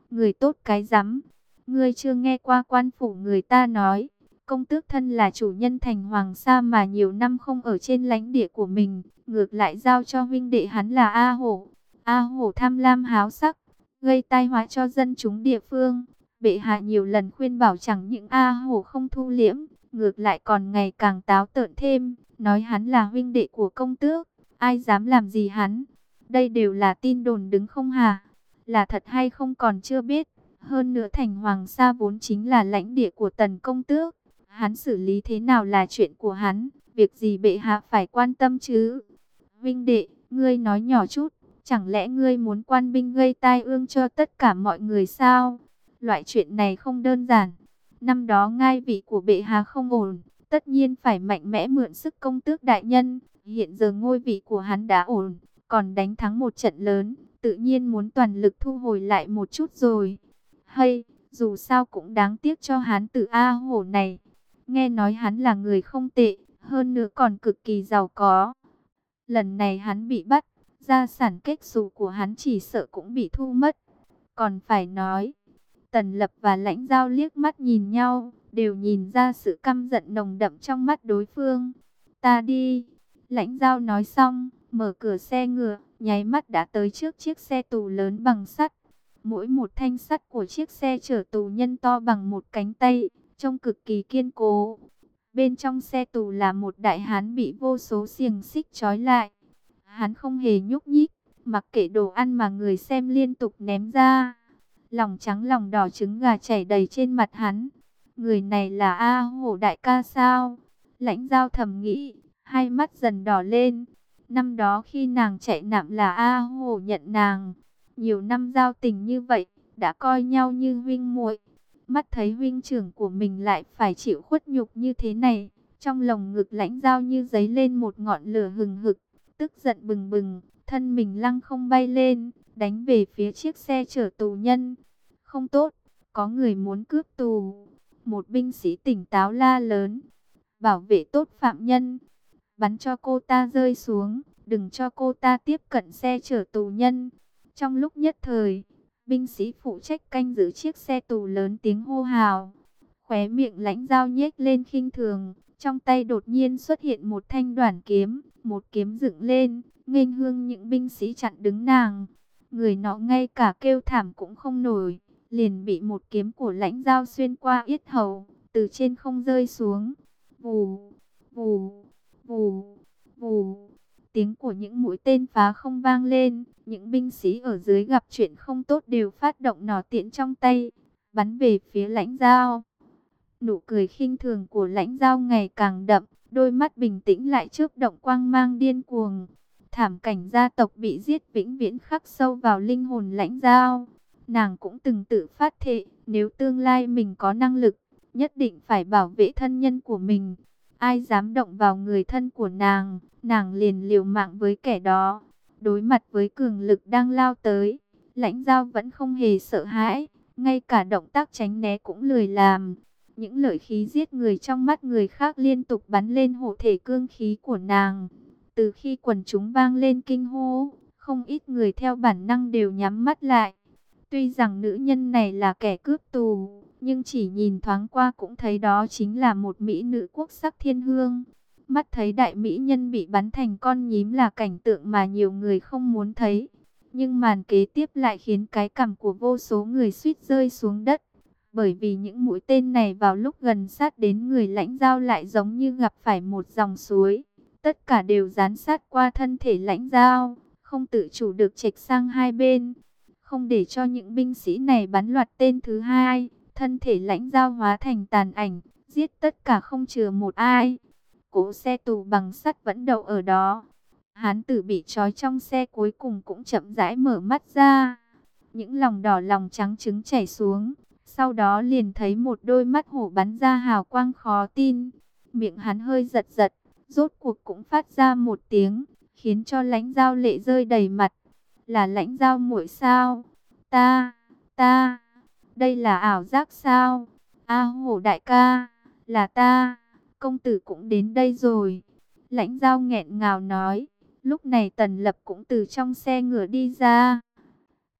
Người tốt cái rắm, ngươi chưa nghe qua quan phủ người ta nói, công tước thân là chủ nhân thành Hoàng Sa mà nhiều năm không ở trên lãnh địa của mình, ngược lại giao cho huynh đệ hắn là A Hổ. A Hổ tham lam háo sắc, gây tai họa cho dân chúng địa phương. Bệ hạ nhiều lần khuyên bảo chẳng những A Hổ không thu liễm, ngược lại còn ngày càng táo tợn thêm, nói hắn là huynh đệ của công tước, ai dám làm gì hắn. Đây đều là tin đồn đứng không hả? Là thật hay không còn chưa biết. Hơn nữa thành Hoàng Sa vốn chính là lãnh địa của Tần công tước. Hắn xử lý thế nào là chuyện của hắn, việc gì bệ hạ phải quan tâm chứ? Vinh đệ, ngươi nói nhỏ chút, chẳng lẽ ngươi muốn quan binh gây tai ương cho tất cả mọi người sao? Loại chuyện này không đơn giản. Năm đó ngai vị của bệ hạ không ổn, tất nhiên phải mạnh mẽ mượn sức công tước đại nhân. Hiện giờ ngôi vị của hắn đã ổn, còn đánh thắng một trận lớn, tự nhiên muốn toàn lực thu hồi lại một chút rồi. Hay, dù sao cũng đáng tiếc cho hắn tử A Hổ này. Nghe nói hắn là người không tệ, hơn nữa còn cực kỳ giàu có. Lần này hắn bị bắt, gia sản kết xù của hắn chỉ sợ cũng bị thu mất. Còn phải nói, Tần Lập và Lãnh Giao liếc mắt nhìn nhau, đều nhìn ra sự căm giận nồng đậm trong mắt đối phương. Ta đi. Lãnh Giao nói xong, mở cửa xe ngựa, nháy mắt đã tới trước chiếc xe tù lớn bằng sắt. Mỗi một thanh sắt của chiếc xe chở tù nhân to bằng một cánh tay, trông cực kỳ kiên cố. Bên trong xe tù là một đại hán bị vô số xiềng xích trói lại. Hắn không hề nhúc nhích, mặc kệ đồ ăn mà người xem liên tục ném ra. Lòng trắng lòng đỏ trứng gà chảy đầy trên mặt hắn. Người này là A Hổ đại ca sao? Lãnh Giao thầm nghĩ, hai mắt dần đỏ lên. Năm đó khi nàng chạy nạn là A Hổ nhận nàng. Nhiều năm giao tình như vậy, đã coi nhau như huynh muội. Mắt thấy huynh trưởng của mình lại phải chịu khuất nhục như thế này, trong lồng ngực Lãnh Giao như dấy lên một ngọn lửa hừng hực, tức giận bừng bừng, thân mình lăng không bay lên, đánh về phía chiếc xe chở tù nhân. Không tốt, có người muốn cướp tù. Một binh sĩ tỉnh táo la lớn, bảo vệ tốt phạm nhân, bắn cho cô ta rơi xuống, đừng cho cô ta tiếp cận xe chở tù nhân. Trong lúc nhất thời, binh sĩ phụ trách canh giữ chiếc xe tù lớn tiếng hô hào. Khóe miệng Lãnh Giao nhếch lên khinh thường, trong tay đột nhiên xuất hiện một thanh đoản kiếm, một kiếm dựng lên, nghênh hương những binh sĩ chặn đứng nàng. Người nọ ngay cả kêu thảm cũng không nổi, liền bị một kiếm của Lãnh Giao xuyên qua yết hầu, từ trên không rơi xuống. Vù, vù, vù, vù. Tiếng của những mũi tên phá không vang lên, những binh sĩ ở dưới gặp chuyện không tốt đều phát động nỏ tiễn trong tay, bắn về phía Lãnh Giao. Nụ cười khinh thường của Lãnh Giao ngày càng đậm, đôi mắt bình tĩnh lại chớp động quang mang điên cuồng. Thảm cảnh gia tộc bị giết vĩnh viễn khắc sâu vào linh hồn Lãnh Giao. Nàng cũng từng tự phát thệ, nếu tương lai mình có năng lực, nhất định phải bảo vệ thân nhân của mình. Ai dám động vào người thân của nàng, nàng liền liều mạng với kẻ đó. Đối mặt với cường lực đang lao tới, Lãnh Giao vẫn không hề sợ hãi, ngay cả động tác tránh né cũng lười làm. Những lợi khí giết người trong mắt người khác liên tục bắn lên hộ thể cương khí của nàng. Từ khi quần chúng vang lên kinh hô, không ít người theo bản năng đều nhắm mắt lại. Tuy rằng nữ nhân này là kẻ cướp tù, nhưng chỉ nhìn thoáng qua cũng thấy đó chính là một mỹ nữ quốc sắc thiên hương. Mắt thấy đại mỹ nhân bị bắn thành con nhím là cảnh tượng mà nhiều người không muốn thấy. Nhưng màn kế tiếp lại khiến cái cằm của vô số người suýt rơi xuống đất. Bởi vì những mũi tên này vào lúc gần sát đến người Lãnh Giao lại giống như gặp phải một dòng suối. Tất cả đều dán sát qua thân thể Lãnh Giao, không tự chủ được chệch sang hai bên. Không để cho những binh sĩ này bắn loạt tên thứ hai, thân thể Lãnh Giao hóa thành tàn ảnh, giết tất cả không chừa một ai. Cỗ xe tù bằng sắt vẫn đậu ở đó. Hán tử bị trói trong xe cuối cùng cũng chậm rãi mở mắt ra. Những lòng đỏ lòng trắng trứng chảy xuống. Sau đó liền thấy một đôi mắt hổ bắn ra hào quang khó tin. Miệng hắn hơi giật giật, rốt cuộc cũng phát ra một tiếng, khiến cho Lãnh Giao lệ rơi đầy mặt. Là Lãnh Giao muội sao? Ta, ta, đây là ảo giác sao? A Hổ đại ca, là ta, công tử cũng đến đây rồi. Lãnh Giao nghẹn ngào nói. Lúc này Tần Lập cũng từ trong xe ngựa đi ra.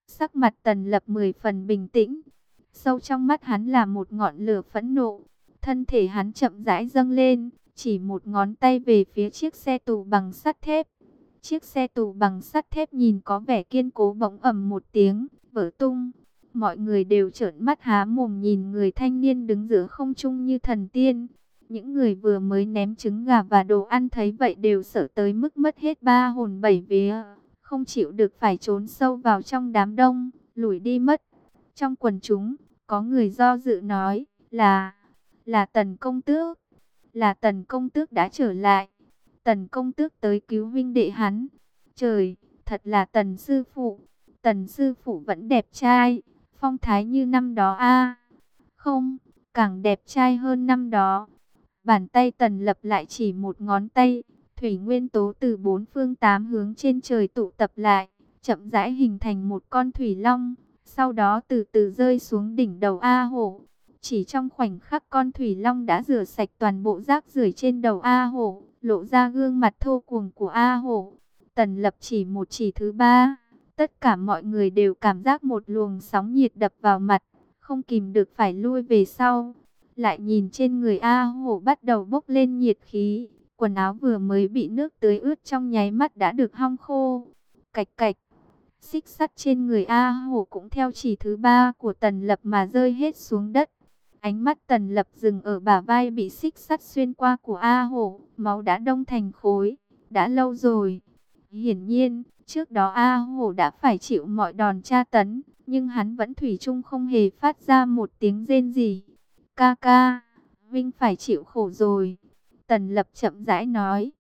Sắc mặt Tần Lập mười phần bình tĩnh, sâu trong mắt hắn là một ngọn lửa phẫn nộ. Thân thể hắn chậm rãi dâng lên, chỉ một ngón tay về phía chiếc xe tù bằng sắt thép. Chiếc xe tù bằng sắt thép nhìn có vẻ kiên cố bỗng ầm một tiếng, vỡ tung. Mọi người đều trợn mắt há mồm nhìn người thanh niên đứng giữa không trung như thần tiên. Những người vừa mới ném trứng gà và đồ ăn thấy vậy đều sợ tới mức mất hết ba hồn bảy vía, không chịu được phải trốn sâu vào trong đám đông, lủi đi mất. Trong quần chúng, có người do dự nói là, là Tần công tước, là Tần công tước đã trở lại. Tần công tước tới cứu huynh đệ hắn. Trời, thật là Tần sư phụ. Tần sư phụ vẫn đẹp trai, phong thái như năm đó a. Không, càng đẹp trai hơn năm đó. Bàn tay Tần Lập lại chỉ một ngón tay, thủy nguyên tố từ bốn phương tám hướng trên trời tụ tập lại, chậm rãi hình thành một con thủy long, sau đó từ từ rơi xuống đỉnh đầu A Hổ. Chỉ trong khoảnh khắc con thủy long đã rửa sạch toàn bộ rác rưởi trên đầu A Hổ, lộ ra gương mặt thô cuồng của A Hổ. Tần Lập chỉ một chỉ thứ ba, tất cả mọi người đều cảm giác một luồng sóng nhiệt đập vào mặt, không kìm được phải lui về sau. Lại nhìn trên người A Hổ bắt đầu bốc lên nhiệt khí, quần áo vừa mới bị nước tưới ướt trong nháy mắt đã được hong khô. Cạch cạch, xích sắt trên người A Hổ cũng theo chỉ thứ ba của Tần Lập mà rơi hết xuống đất. Ánh mắt Tần Lập dừng ở bả vai bị xích sắt xuyên qua của A Hổ, máu đã đông thành khối, đã lâu rồi. Hiển nhiên, trước đó A Hổ đã phải chịu mọi đòn tra tấn, nhưng hắn vẫn thủy chung không hề phát ra một tiếng rên gì. Ca ca, Vinh phải chịu khổ rồi. Tần Lập chậm rãi nói.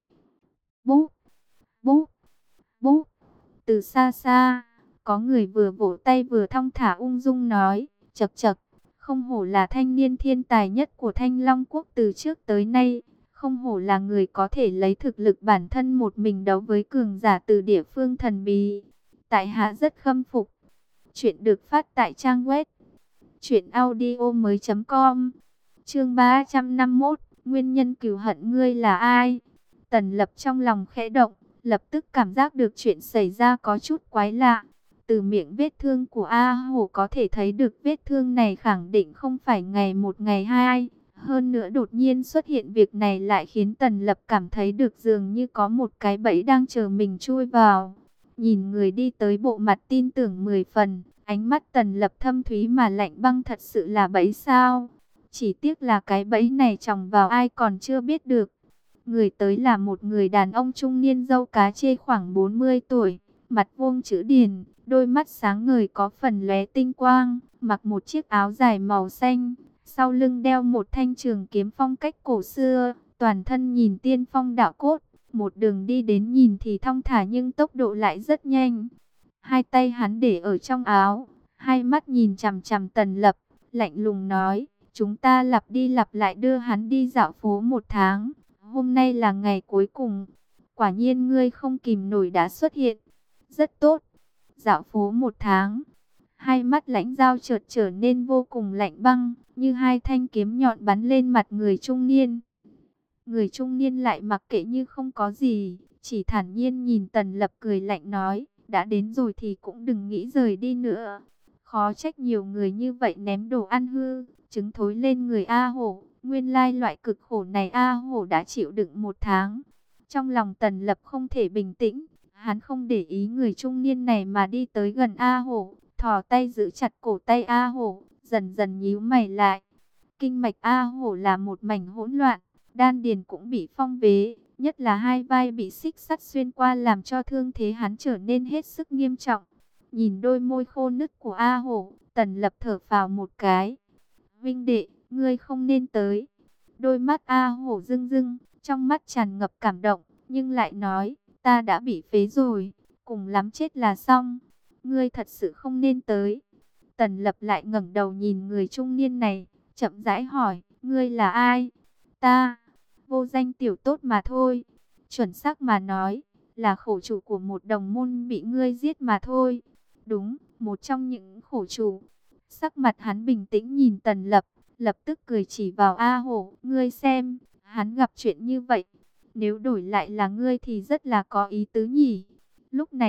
Búp, búp, búp. Từ xa xa, có người vừa vỗ tay vừa thong thả ung dung nói. Chậc chậc, không hổ là thanh niên thiên tài nhất của Thanh Long Quốc từ trước tới nay. Không hổ là người có thể lấy thực lực bản thân một mình đấu với cường giả từ địa phương thần bí. Tại hạ rất khâm phục. Chuyện được phát tại trang web truyện audio mới chấm com. Chương ba trăm năm mươi mốt, nguyên nhân cừu hận ngươi là ai? Tần Lập trong lòng khẽ động, lập tức cảm giác được chuyện xảy ra có chút quái lạ. Từ miệng vết thương của A Hổ có thể thấy được vết thương này khẳng định không phải ngày một ngày hai. Hơn nữa đột nhiên xuất hiện việc này lại khiến Tần Lập cảm thấy được dường như có một cái bẫy đang chờ mình chui vào. Nhìn người đi tới bộ mặt tin tưởng mười phần, ánh mắt Tần Lập thâm thúy mà lạnh băng, thật sự là bẫy sao? Chỉ tiếc là cái bẫy này chồng vào ai còn chưa biết được. Người tới là một người đàn ông trung niên râu cá chê khoảng bốn mươi tuổi, mặt vuông chữ điền, đôi mắt sáng ngời có phần lóe tinh quang, mặc một chiếc áo dài màu xanh, sau lưng đeo một thanh trường kiếm phong cách cổ xưa, toàn thân nhìn tiên phong đạo cốt, một đường đi đến nhìn thì thong thả nhưng tốc độ lại rất nhanh. Hai tay hắn để ở trong áo, hai mắt nhìn chằm chằm Tần Lập, lạnh lùng nói, chúng ta lặp đi lặp lại đưa hắn đi dạo phố một tháng, hôm nay là ngày cuối cùng. Quả nhiên ngươi không kìm nổi đã xuất hiện. Rất tốt. Dạo phố một tháng. Hai mắt lãnh dao chợt trở nên vô cùng lạnh băng, như hai thanh kiếm nhọn bắn lên mặt người trung niên. Người trung niên lại mặc kệ như không có gì, chỉ thản nhiên nhìn Tần Lập cười lạnh nói, đã đến rồi thì cũng đừng nghĩ rời đi nữa. Khó trách nhiều người như vậy ném đồ ăn hư, trứng thối lên người A Hổ. Nguyên lai loại cực khổ này A Hổ đã chịu đựng một tháng. Trong lòng Tần Lập không thể bình tĩnh, hắn không để ý người trung niên này mà đi tới gần A Hổ, thò tay giữ chặt cổ tay A Hổ, dần dần nhíu mày lại. Kinh mạch A Hổ là một mảnh hỗn loạn, đan điền cũng bị phong bế, nhất là hai vai bị xích sắt xuyên qua làm cho thương thế hắn trở nên hết sức nghiêm trọng. Nhìn đôi môi khô nứt của A Hổ, Tần Lập thở phào một cái. Vinh đệ, ngươi không nên tới. Đôi mắt A Hổ rưng rưng, trong mắt tràn ngập cảm động, nhưng lại nói, ta đã bị phế rồi, cùng lắm chết là xong. Ngươi thật sự không nên tới. Tần Lập lại ngẩng đầu nhìn người trung niên này, chậm rãi hỏi, ngươi là ai? Ta, vô danh tiểu tốt mà thôi. Chuẩn xác mà nói, là khổ chủ của một đồng môn bị ngươi giết mà thôi. Đúng, một trong những khổ chủ. Sắc mặt hắn bình tĩnh nhìn Tần Lập, lập tức cười chỉ vào A Hổ, ngươi xem, hắn gặp chuyện như vậy, nếu đổi lại là ngươi thì rất là có ý tứ nhỉ. Lúc này,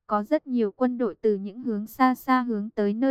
Có rất nhiều quân đội từ những hướng xa xa hướng tới nơi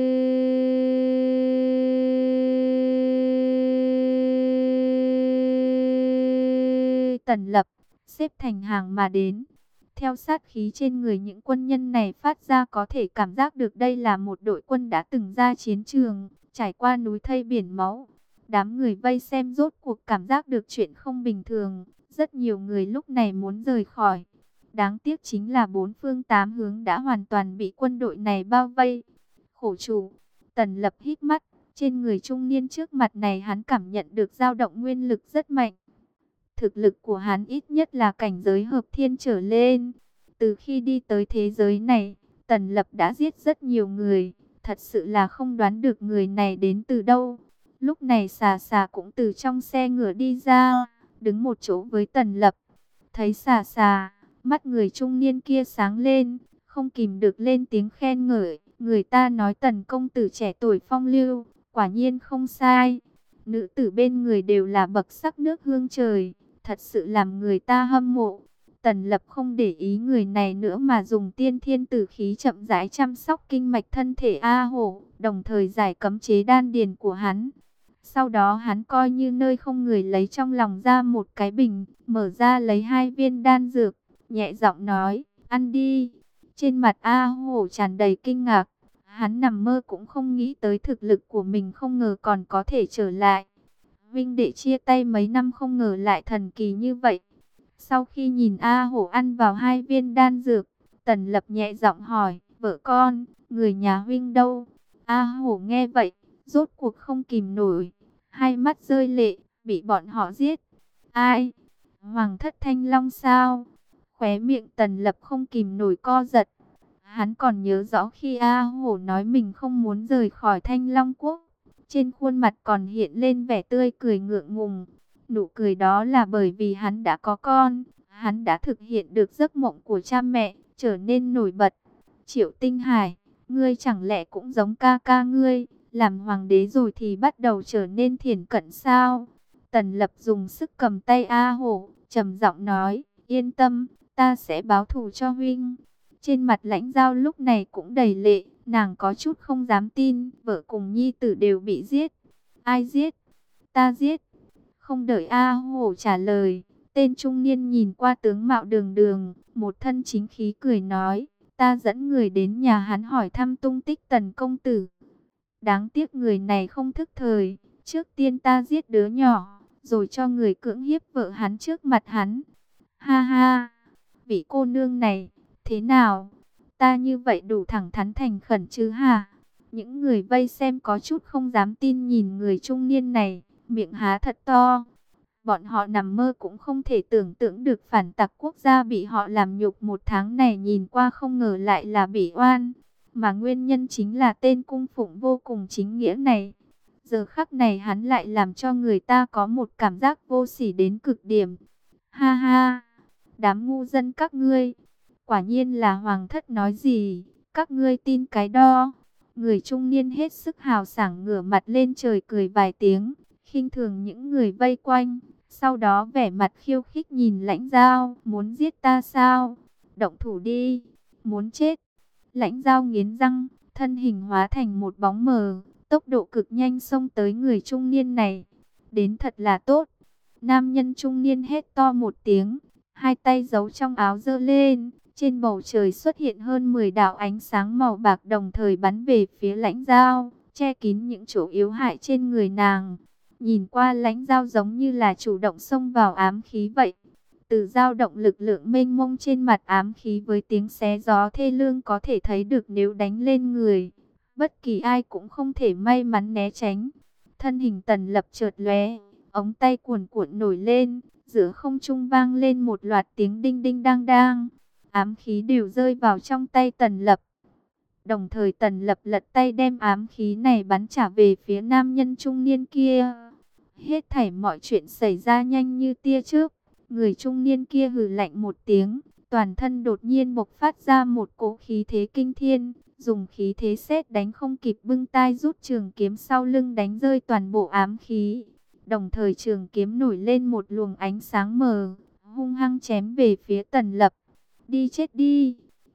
Tần Lập, xếp thành hàng mà đến. Theo sát khí trên người những quân nhân này phát ra có thể cảm giác được đây là một đội quân đã từng ra chiến trường, trải qua núi thây biển máu. Đám người vây xem rốt cuộc cảm giác được chuyện không bình thường, rất nhiều người lúc này muốn rời khỏi. Đáng tiếc chính là bốn phương tám hướng đã hoàn toàn bị quân đội này bao vây. Khổ chủ, Tần Lập hít mắt, trên người trung niên trước mặt này hắn cảm nhận được dao động nguyên lực rất mạnh. Thực lực của hắn ít nhất là cảnh giới hợp thiên trở lên. Từ khi đi tới thế giới này, Tần Lập đã giết rất nhiều người, thật sự là không đoán được người này đến từ đâu. Lúc này xà xà cũng từ trong xe ngựa đi ra, đứng một chỗ với Tần Lập. Thấy xà xà, mắt người trung niên kia sáng lên, không kìm được lên tiếng khen ngợi. Người ta nói Tần công tử trẻ tuổi phong lưu, quả nhiên không sai. Nữ tử bên người đều là bậc sắc nước hương trời, thật sự làm người ta hâm mộ. Tần Lập không để ý người này nữa mà dùng tiên thiên tử khí chậm rãi chăm sóc kinh mạch thân thể A Hổ, đồng thời giải cấm chế đan điền của hắn. Sau đó hắn coi như nơi không người lấy trong lòng ra một cái bình, mở ra lấy hai viên đan dược, nhẹ giọng nói, ăn đi. Trên mặt A Hổ tràn đầy kinh ngạc, hắn nằm mơ cũng không nghĩ tới thực lực của mình không ngờ còn có thể trở lại. Vinh đệ chia tay mấy năm không ngờ lại thần kỳ như vậy. Sau khi nhìn A Hổ ăn vào hai viên đan dược, Tần Lập nhẹ giọng hỏi, vợ con, người nhà huynh đâu? A Hổ nghe vậy, rốt cuộc không kìm nổi, hai mắt rơi lệ, bị bọn họ giết. Ai? Hoàng thất Thanh Long sao? Khóe miệng Tần Lập không kìm nổi co giật. Hắn còn nhớ rõ khi A Hổ nói mình không muốn rời khỏi Thanh Long Quốc, trên khuôn mặt còn hiện lên vẻ tươi cười ngượng ngùng. Nụ cười đó là bởi vì hắn đã có con, hắn đã thực hiện được giấc mộng của cha mẹ, trở nên nổi bật. Triệu Tinh Hải, ngươi chẳng lẽ cũng giống ca ca ngươi, làm hoàng đế rồi thì bắt đầu trở nên thiển cận sao? Tần Lập dùng sức cầm tay A Hổ, trầm giọng nói, yên tâm, ta sẽ báo thù cho huynh. Trên mặt Lãnh Dao lúc này cũng đầy lệ, nàng có chút không dám tin, vợ cùng nhi tử đều bị giết. Ai giết? Ta giết. Không đợi A Hổ trả lời, tên trung niên nhìn qua tướng mạo đường đường, một thân chính khí cười nói, ta dẫn người đến nhà hắn hỏi thăm tung tích Tần công tử. Đáng tiếc người này không thức thời, trước tiên ta giết đứa nhỏ, rồi cho người cưỡng hiếp vợ hắn trước mặt hắn. Ha ha, vị cô nương này, thế nào? Ta như vậy đủ thẳng thắn thành khẩn chứ hả? Những người vây xem có chút không dám tin nhìn người trung niên này, miệng há thật to. Bọn họ nằm mơ cũng không thể tưởng tượng được phản tặc quốc gia bị họ làm nhục một tháng này nhìn qua không ngờ lại là bị oan. Mà nguyên nhân chính là tên cung phụng vô cùng chính nghĩa này. Giờ khắc này hắn lại làm cho người ta có một cảm giác vô sỉ đến cực điểm. Ha ha, đám ngu dân các ngươi, quả nhiên là hoàng thất nói gì, các ngươi tin cái đó. Người trung niên hết sức hào sảng ngửa mặt lên trời cười vài tiếng, khinh thường những người vây quanh. Sau đó vẻ mặt khiêu khích nhìn Lãnh Dao, muốn giết ta sao? Động thủ đi, muốn chết. Lãnh Dao nghiến răng, thân hình hóa thành một bóng mờ, tốc độ cực nhanh xông tới người trung niên này. Đến thật là tốt. Nam nhân trung niên hét to một tiếng, hai tay giấu trong áo giơ lên, trên bầu trời xuất hiện hơn mười đạo ánh sáng màu bạc đồng thời bắn về phía Lãnh Dao, che kín những chỗ yếu hại trên người nàng. Nhìn qua Lãnh Dao giống như là chủ động xông vào ám khí vậy. Từ dao động lực lượng mênh mông trên mặt ám khí với tiếng xé gió thê lương có thể thấy được nếu đánh lên người, bất kỳ ai cũng không thể may mắn né tránh. Thân hình Tần Lập chợt lóe, ống tay cuồn cuộn nổi lên, giữa không trung vang lên một loạt tiếng đinh đinh đang đang. Ám khí đều rơi vào trong tay Tần Lập. Đồng thời Tần Lập lật tay đem ám khí này bắn trả về phía nam nhân trung niên kia. Hết thảy mọi chuyện xảy ra nhanh như tia chớp. Người trung niên kia hừ lạnh một tiếng, toàn thân đột nhiên bộc phát ra một cỗ khí thế kinh thiên, dùng khí thế sét đánh không kịp bưng tai rút trường kiếm sau lưng đánh rơi toàn bộ ám khí. Đồng thời trường kiếm nổi lên một luồng ánh sáng mờ, hung hăng chém về phía Tần Lập. Đi chết đi!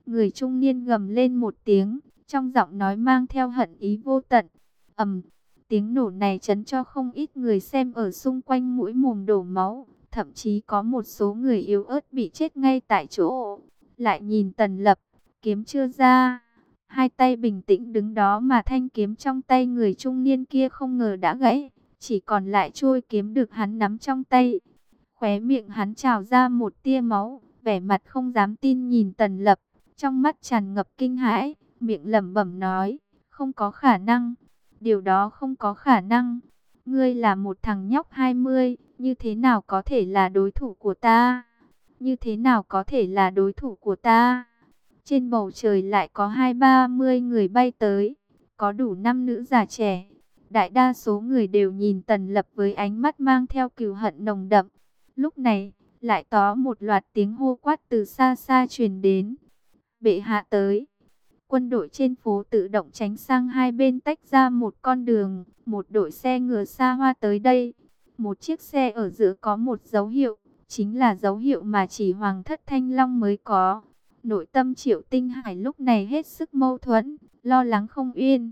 Người trung niên gầm lên một tiếng, trong giọng nói mang theo hận ý vô tận. Ầm, tiếng nổ này chấn cho không ít người xem ở xung quanh mũi mồm đổ máu, thậm chí có một số người yếu ớt bị chết ngay tại chỗ. Lại nhìn Tần Lập, kiếm chưa ra, hai tay bình tĩnh đứng đó mà thanh kiếm trong tay người trung niên kia không ngờ đã gãy, chỉ còn lại chuôi kiếm được hắn nắm trong tay. Khóe miệng hắn trào ra một tia máu, vẻ mặt không dám tin nhìn Tần Lập, trong mắt tràn ngập kinh hãi, miệng lẩm bẩm nói, không có khả năng, điều đó không có khả năng. Ngươi là một thằng nhóc hai mươi, như thế nào có thể là đối thủ của ta? Như thế nào có thể là đối thủ của ta? Trên bầu trời lại có hai ba mươi người bay tới, có đủ nam nữ già trẻ. Đại đa số người đều nhìn Tần Lập với ánh mắt mang theo cừu hận nồng đậm. Lúc này, lại có một loạt tiếng hô quát từ xa xa truyền đến. Bệ hạ tới. Quân đội trên phố tự động tránh sang hai bên tách ra một con đường. Một đội xe ngựa xa hoa tới đây. Một chiếc xe ở giữa có một dấu hiệu. Chính là dấu hiệu mà chỉ Hoàng thất Thanh Long mới có. Nội tâm Triệu Tinh Hải lúc này hết sức mâu thuẫn, lo lắng không yên.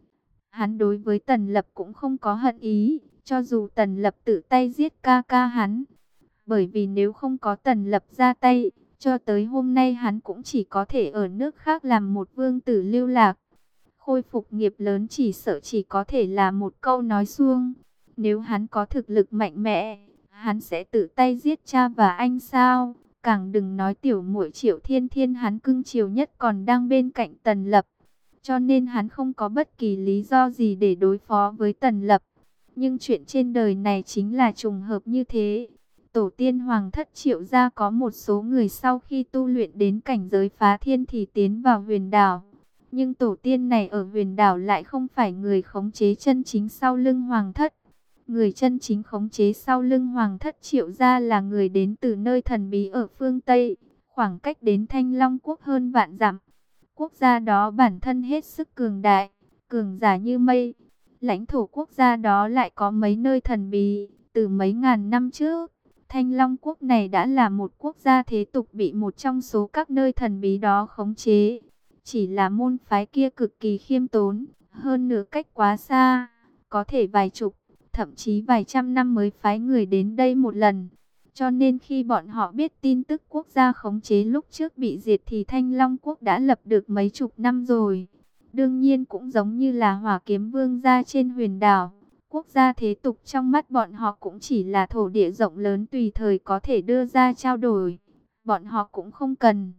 Hắn đối với Tần Lập cũng không có hận ý, cho dù Tần Lập tự tay giết ca ca hắn. Bởi vì nếu không có Tần Lập ra tay, cho tới hôm nay hắn cũng chỉ có thể ở nước khác làm một vương tử lưu lạc. Khôi phục nghiệp lớn chỉ sợ chỉ có thể là một câu nói suông. Nếu hắn có thực lực mạnh mẽ, hắn sẽ tự tay giết cha và anh sao? Càng đừng nói tiểu muội Triệu Thiên Thiên hắn cưng chiều nhất còn đang bên cạnh Tần Lập. Cho nên hắn không có bất kỳ lý do gì để đối phó với Tần Lập. Nhưng chuyện trên đời này chính là trùng hợp như thế. Tổ tiên Hoàng thất Triệu gia có một số người sau khi tu luyện đến cảnh giới phá thiên thì tiến vào huyền đảo. Nhưng tổ tiên này ở huyền đảo lại không phải người khống chế chân chính sau lưng Hoàng thất. Người chân chính khống chế sau lưng Hoàng thất Triệu gia là người đến từ nơi thần bí ở phương Tây, khoảng cách đến Thanh Long quốc hơn vạn dặm. Quốc gia đó bản thân hết sức cường đại, cường giả như mây. Lãnh thổ quốc gia đó lại có mấy nơi thần bí. Từ mấy ngàn năm trước, Thanh Long quốc này đã là một quốc gia thế tục bị một trong số các nơi thần bí đó khống chế. Chỉ là môn phái kia cực kỳ khiêm tốn, hơn nữa cách quá xa, có thể vài chục, thậm chí vài trăm năm mới phái người đến đây một lần. Cho nên khi bọn họ biết tin tức quốc gia khống chế lúc trước bị diệt thì Thanh Long quốc đã lập được mấy chục năm rồi. Đương nhiên cũng giống như là Hỏa Kiếm Vương gia trên huyền đảo. Quốc gia thế tục trong mắt bọn họ cũng chỉ là thổ địa rộng lớn tùy thời có thể đưa ra trao đổi. Bọn họ cũng không cần.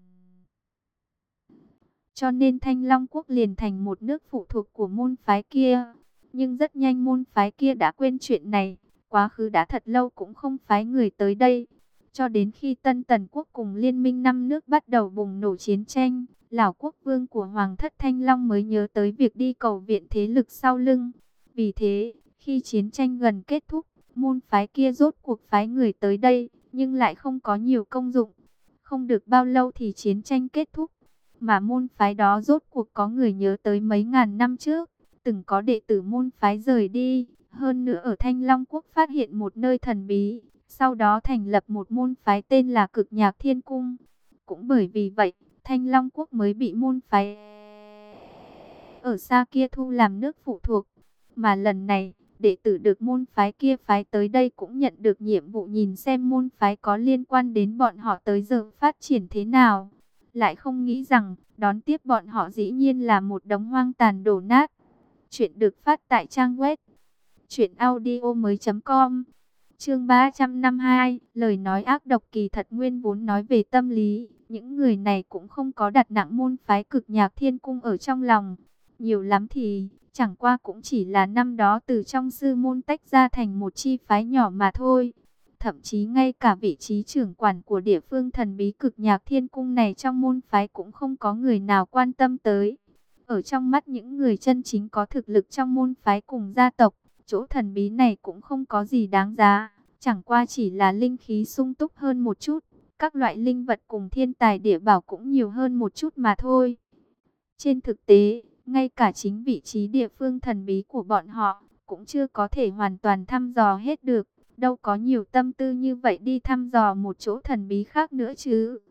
Cho nên Thanh Long quốc liền thành một nước phụ thuộc của môn phái kia. Nhưng rất nhanh môn phái kia đã quên chuyện này. Quá khứ đã thật lâu cũng không phái người tới đây. Cho đến khi Tân Tần quốc cùng liên minh năm nước bắt đầu bùng nổ chiến tranh, lão quốc vương của Hoàng thất Thanh Long mới nhớ tới việc đi cầu viện thế lực sau lưng. Vì thế, khi chiến tranh gần kết thúc, môn phái kia rốt cuộc phái người tới đây, nhưng lại không có nhiều công dụng. Không được bao lâu thì chiến tranh kết thúc, mà môn phái đó rốt cuộc có người nhớ tới mấy ngàn năm trước, từng có đệ tử môn phái rời đi. Hơn nữa ở Thanh Long quốc phát hiện một nơi thần bí, sau đó thành lập một môn phái tên là Cực Nhạc Thiên Cung. Cũng bởi vì vậy, Thanh Long quốc mới bị môn phái ở xa kia thu làm nước phụ thuộc. Mà lần này, đệ tử được môn phái kia phái tới đây cũng nhận được nhiệm vụ nhìn xem môn phái có liên quan đến bọn họ tới giờ phát triển thế nào. Lại không nghĩ rằng, đón tiếp bọn họ dĩ nhiên là một đống hoang tàn đổ nát. Chuyện được phát tại trang web truyện audio mới chấm com. Chương ba trăm năm mươi hai, lời nói ác độc kỳ thật nguyên vốn nói về tâm lý. Những người này cũng không có đặt nặng môn phái Cực Nhạc Thiên Cung ở trong lòng. Nhiều lắm thì, chẳng qua cũng chỉ là năm đó từ trong sư môn tách ra thành một chi phái nhỏ mà thôi. Thậm chí ngay cả vị trí trưởng quản của địa phương thần bí Cực Nhạc Thiên Cung này trong môn phái cũng không có người nào quan tâm tới. Ở trong mắt những người chân chính có thực lực trong môn phái cùng gia tộc, chỗ thần bí này cũng không có gì đáng giá, chẳng qua chỉ là linh khí sung túc hơn một chút, các loại linh vật cùng thiên tài địa bảo cũng nhiều hơn một chút mà thôi. Trên thực tế, ngay cả chính vị trí địa phương thần bí của bọn họ cũng chưa có thể hoàn toàn thăm dò hết được, đâu có nhiều tâm tư như vậy đi thăm dò một chỗ thần bí khác nữa chứ.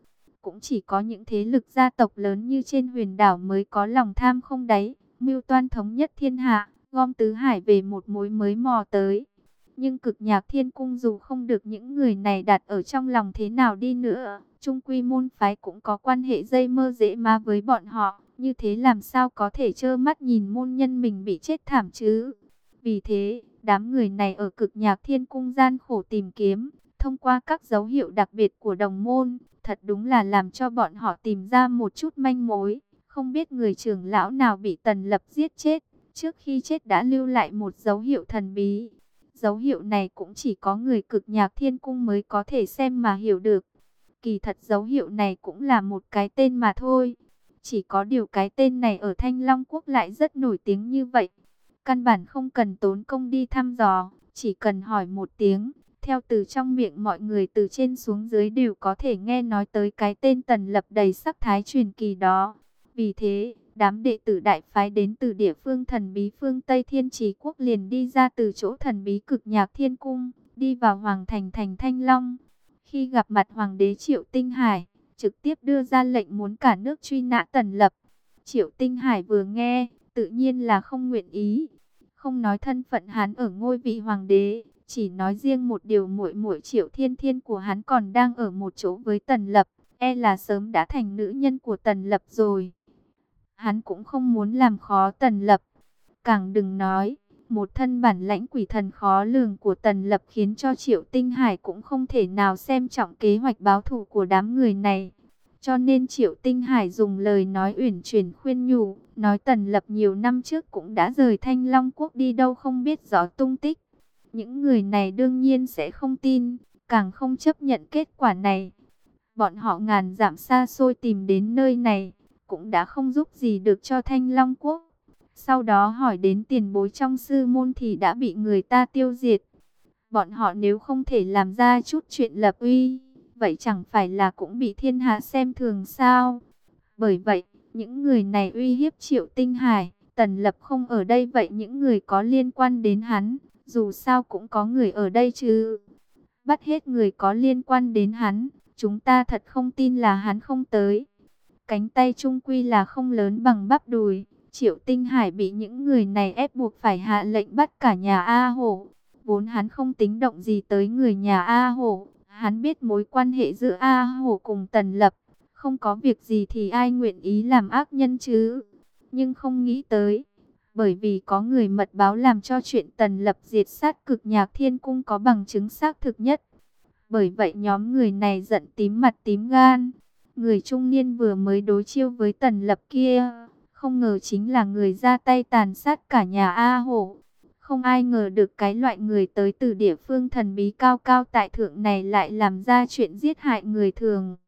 cũng chỉ có những thế lực gia tộc lớn như trên huyền đảo mới có lòng tham không đáy, mưu toan thống nhất thiên hạ, gom tứ hải về một mối mới mò tới. Nhưng Cực Nhạc Thiên Cung dù không được những người này đặt ở trong lòng thế nào đi nữa, chung quy môn phái cũng có quan hệ dây mơ dễ má với bọn họ, như thế làm sao có thể trơ mắt nhìn môn nhân mình bị chết thảm chứ. Vì thế, đám người này ở Cực Nhạc Thiên Cung gian khổ tìm kiếm, thông qua các dấu hiệu đặc biệt của đồng môn, thật đúng là làm cho bọn họ tìm ra một chút manh mối. Không biết người trưởng lão nào bị Tần Lập giết chết, trước khi chết đã lưu lại một dấu hiệu thần bí. Dấu hiệu này cũng chỉ có người Cực Nhạc Thiên Cung mới có thể xem mà hiểu được. Kỳ thật dấu hiệu này cũng là một cái tên mà thôi. Chỉ có điều cái tên này ở Thanh Long Quốc lại rất nổi tiếng như vậy. Căn bản không cần tốn công đi thăm dò, chỉ cần hỏi một tiếng. Theo từ trong miệng mọi người từ trên xuống dưới đều có thể nghe nói tới cái tên Tần Lập đầy sắc thái truyền kỳ đó. Vì thế, đám đệ tử đại phái đến từ địa phương thần bí phương Tây Thiên Trì Quốc liền đi ra từ chỗ thần bí Cực Nhạc Thiên Cung, đi vào Hoàng Thành thành Thanh Long. Khi gặp mặt Hoàng đế Triệu Tinh Hải, trực tiếp đưa ra lệnh muốn cả nước truy nã Tần Lập. Triệu Tinh Hải vừa nghe, tự nhiên là không nguyện ý. Không nói thân phận hắn ở ngôi vị Hoàng đế, chỉ nói riêng một điều muội muội Triệu Thiên Thiên của hắn còn đang ở một chỗ với Tần Lập, e là sớm đã thành nữ nhân của Tần Lập rồi. Hắn cũng không muốn làm khó Tần Lập. Càng đừng nói, một thân bản lãnh quỷ thần khó lường của Tần Lập khiến cho Triệu Tinh Hải cũng không thể nào xem trọng kế hoạch báo thù của đám người này. Cho nên Triệu Tinh Hải dùng lời nói uyển chuyển khuyên nhủ, nói Tần Lập nhiều năm trước cũng đã rời Thanh Long Quốc đi đâu không biết rõ tung tích. Những người này đương nhiên sẽ không tin, càng không chấp nhận kết quả này. Bọn họ ngàn dặm xa xôi tìm đến nơi này, cũng đã không giúp gì được cho Thanh Long Quốc. Sau đó hỏi đến tiền bối trong sư môn thì đã bị người ta tiêu diệt. Bọn họ nếu không thể làm ra chút chuyện lập uy, vậy chẳng phải là cũng bị thiên hạ xem thường sao? Bởi vậy, những người này uy hiếp Triệu Tinh Hải, Tần Lập không ở đây vậy những người có liên quan đến hắn, dù sao cũng có người ở đây chứ. Bắt hết người có liên quan đến hắn, chúng ta thật không tin là hắn không tới. Cánh tay trung quy là không lớn bằng bắp đùi. Triệu Tinh Hải bị những người này ép buộc phải hạ lệnh bắt cả nhà A Hổ. Vốn hắn không tính động gì tới người nhà A Hổ. Hắn biết mối quan hệ giữa A Hổ cùng Tần Lập. Không có việc gì thì ai nguyện ý làm ác nhân chứ. Nhưng không nghĩ tới. Bởi vì có người mật báo làm cho chuyện Tần Lập diệt sát Cực Nhạc Thiên Cung có bằng chứng xác thực nhất. Bởi vậy nhóm người này giận tím mặt tím gan. Người trung niên vừa mới đối chiêu với Tần Lập kia, không ngờ chính là người ra tay tàn sát cả nhà A Hổ. Không ai ngờ được cái loại người tới từ địa phương thần bí cao cao tại thượng này lại làm ra chuyện giết hại người thường.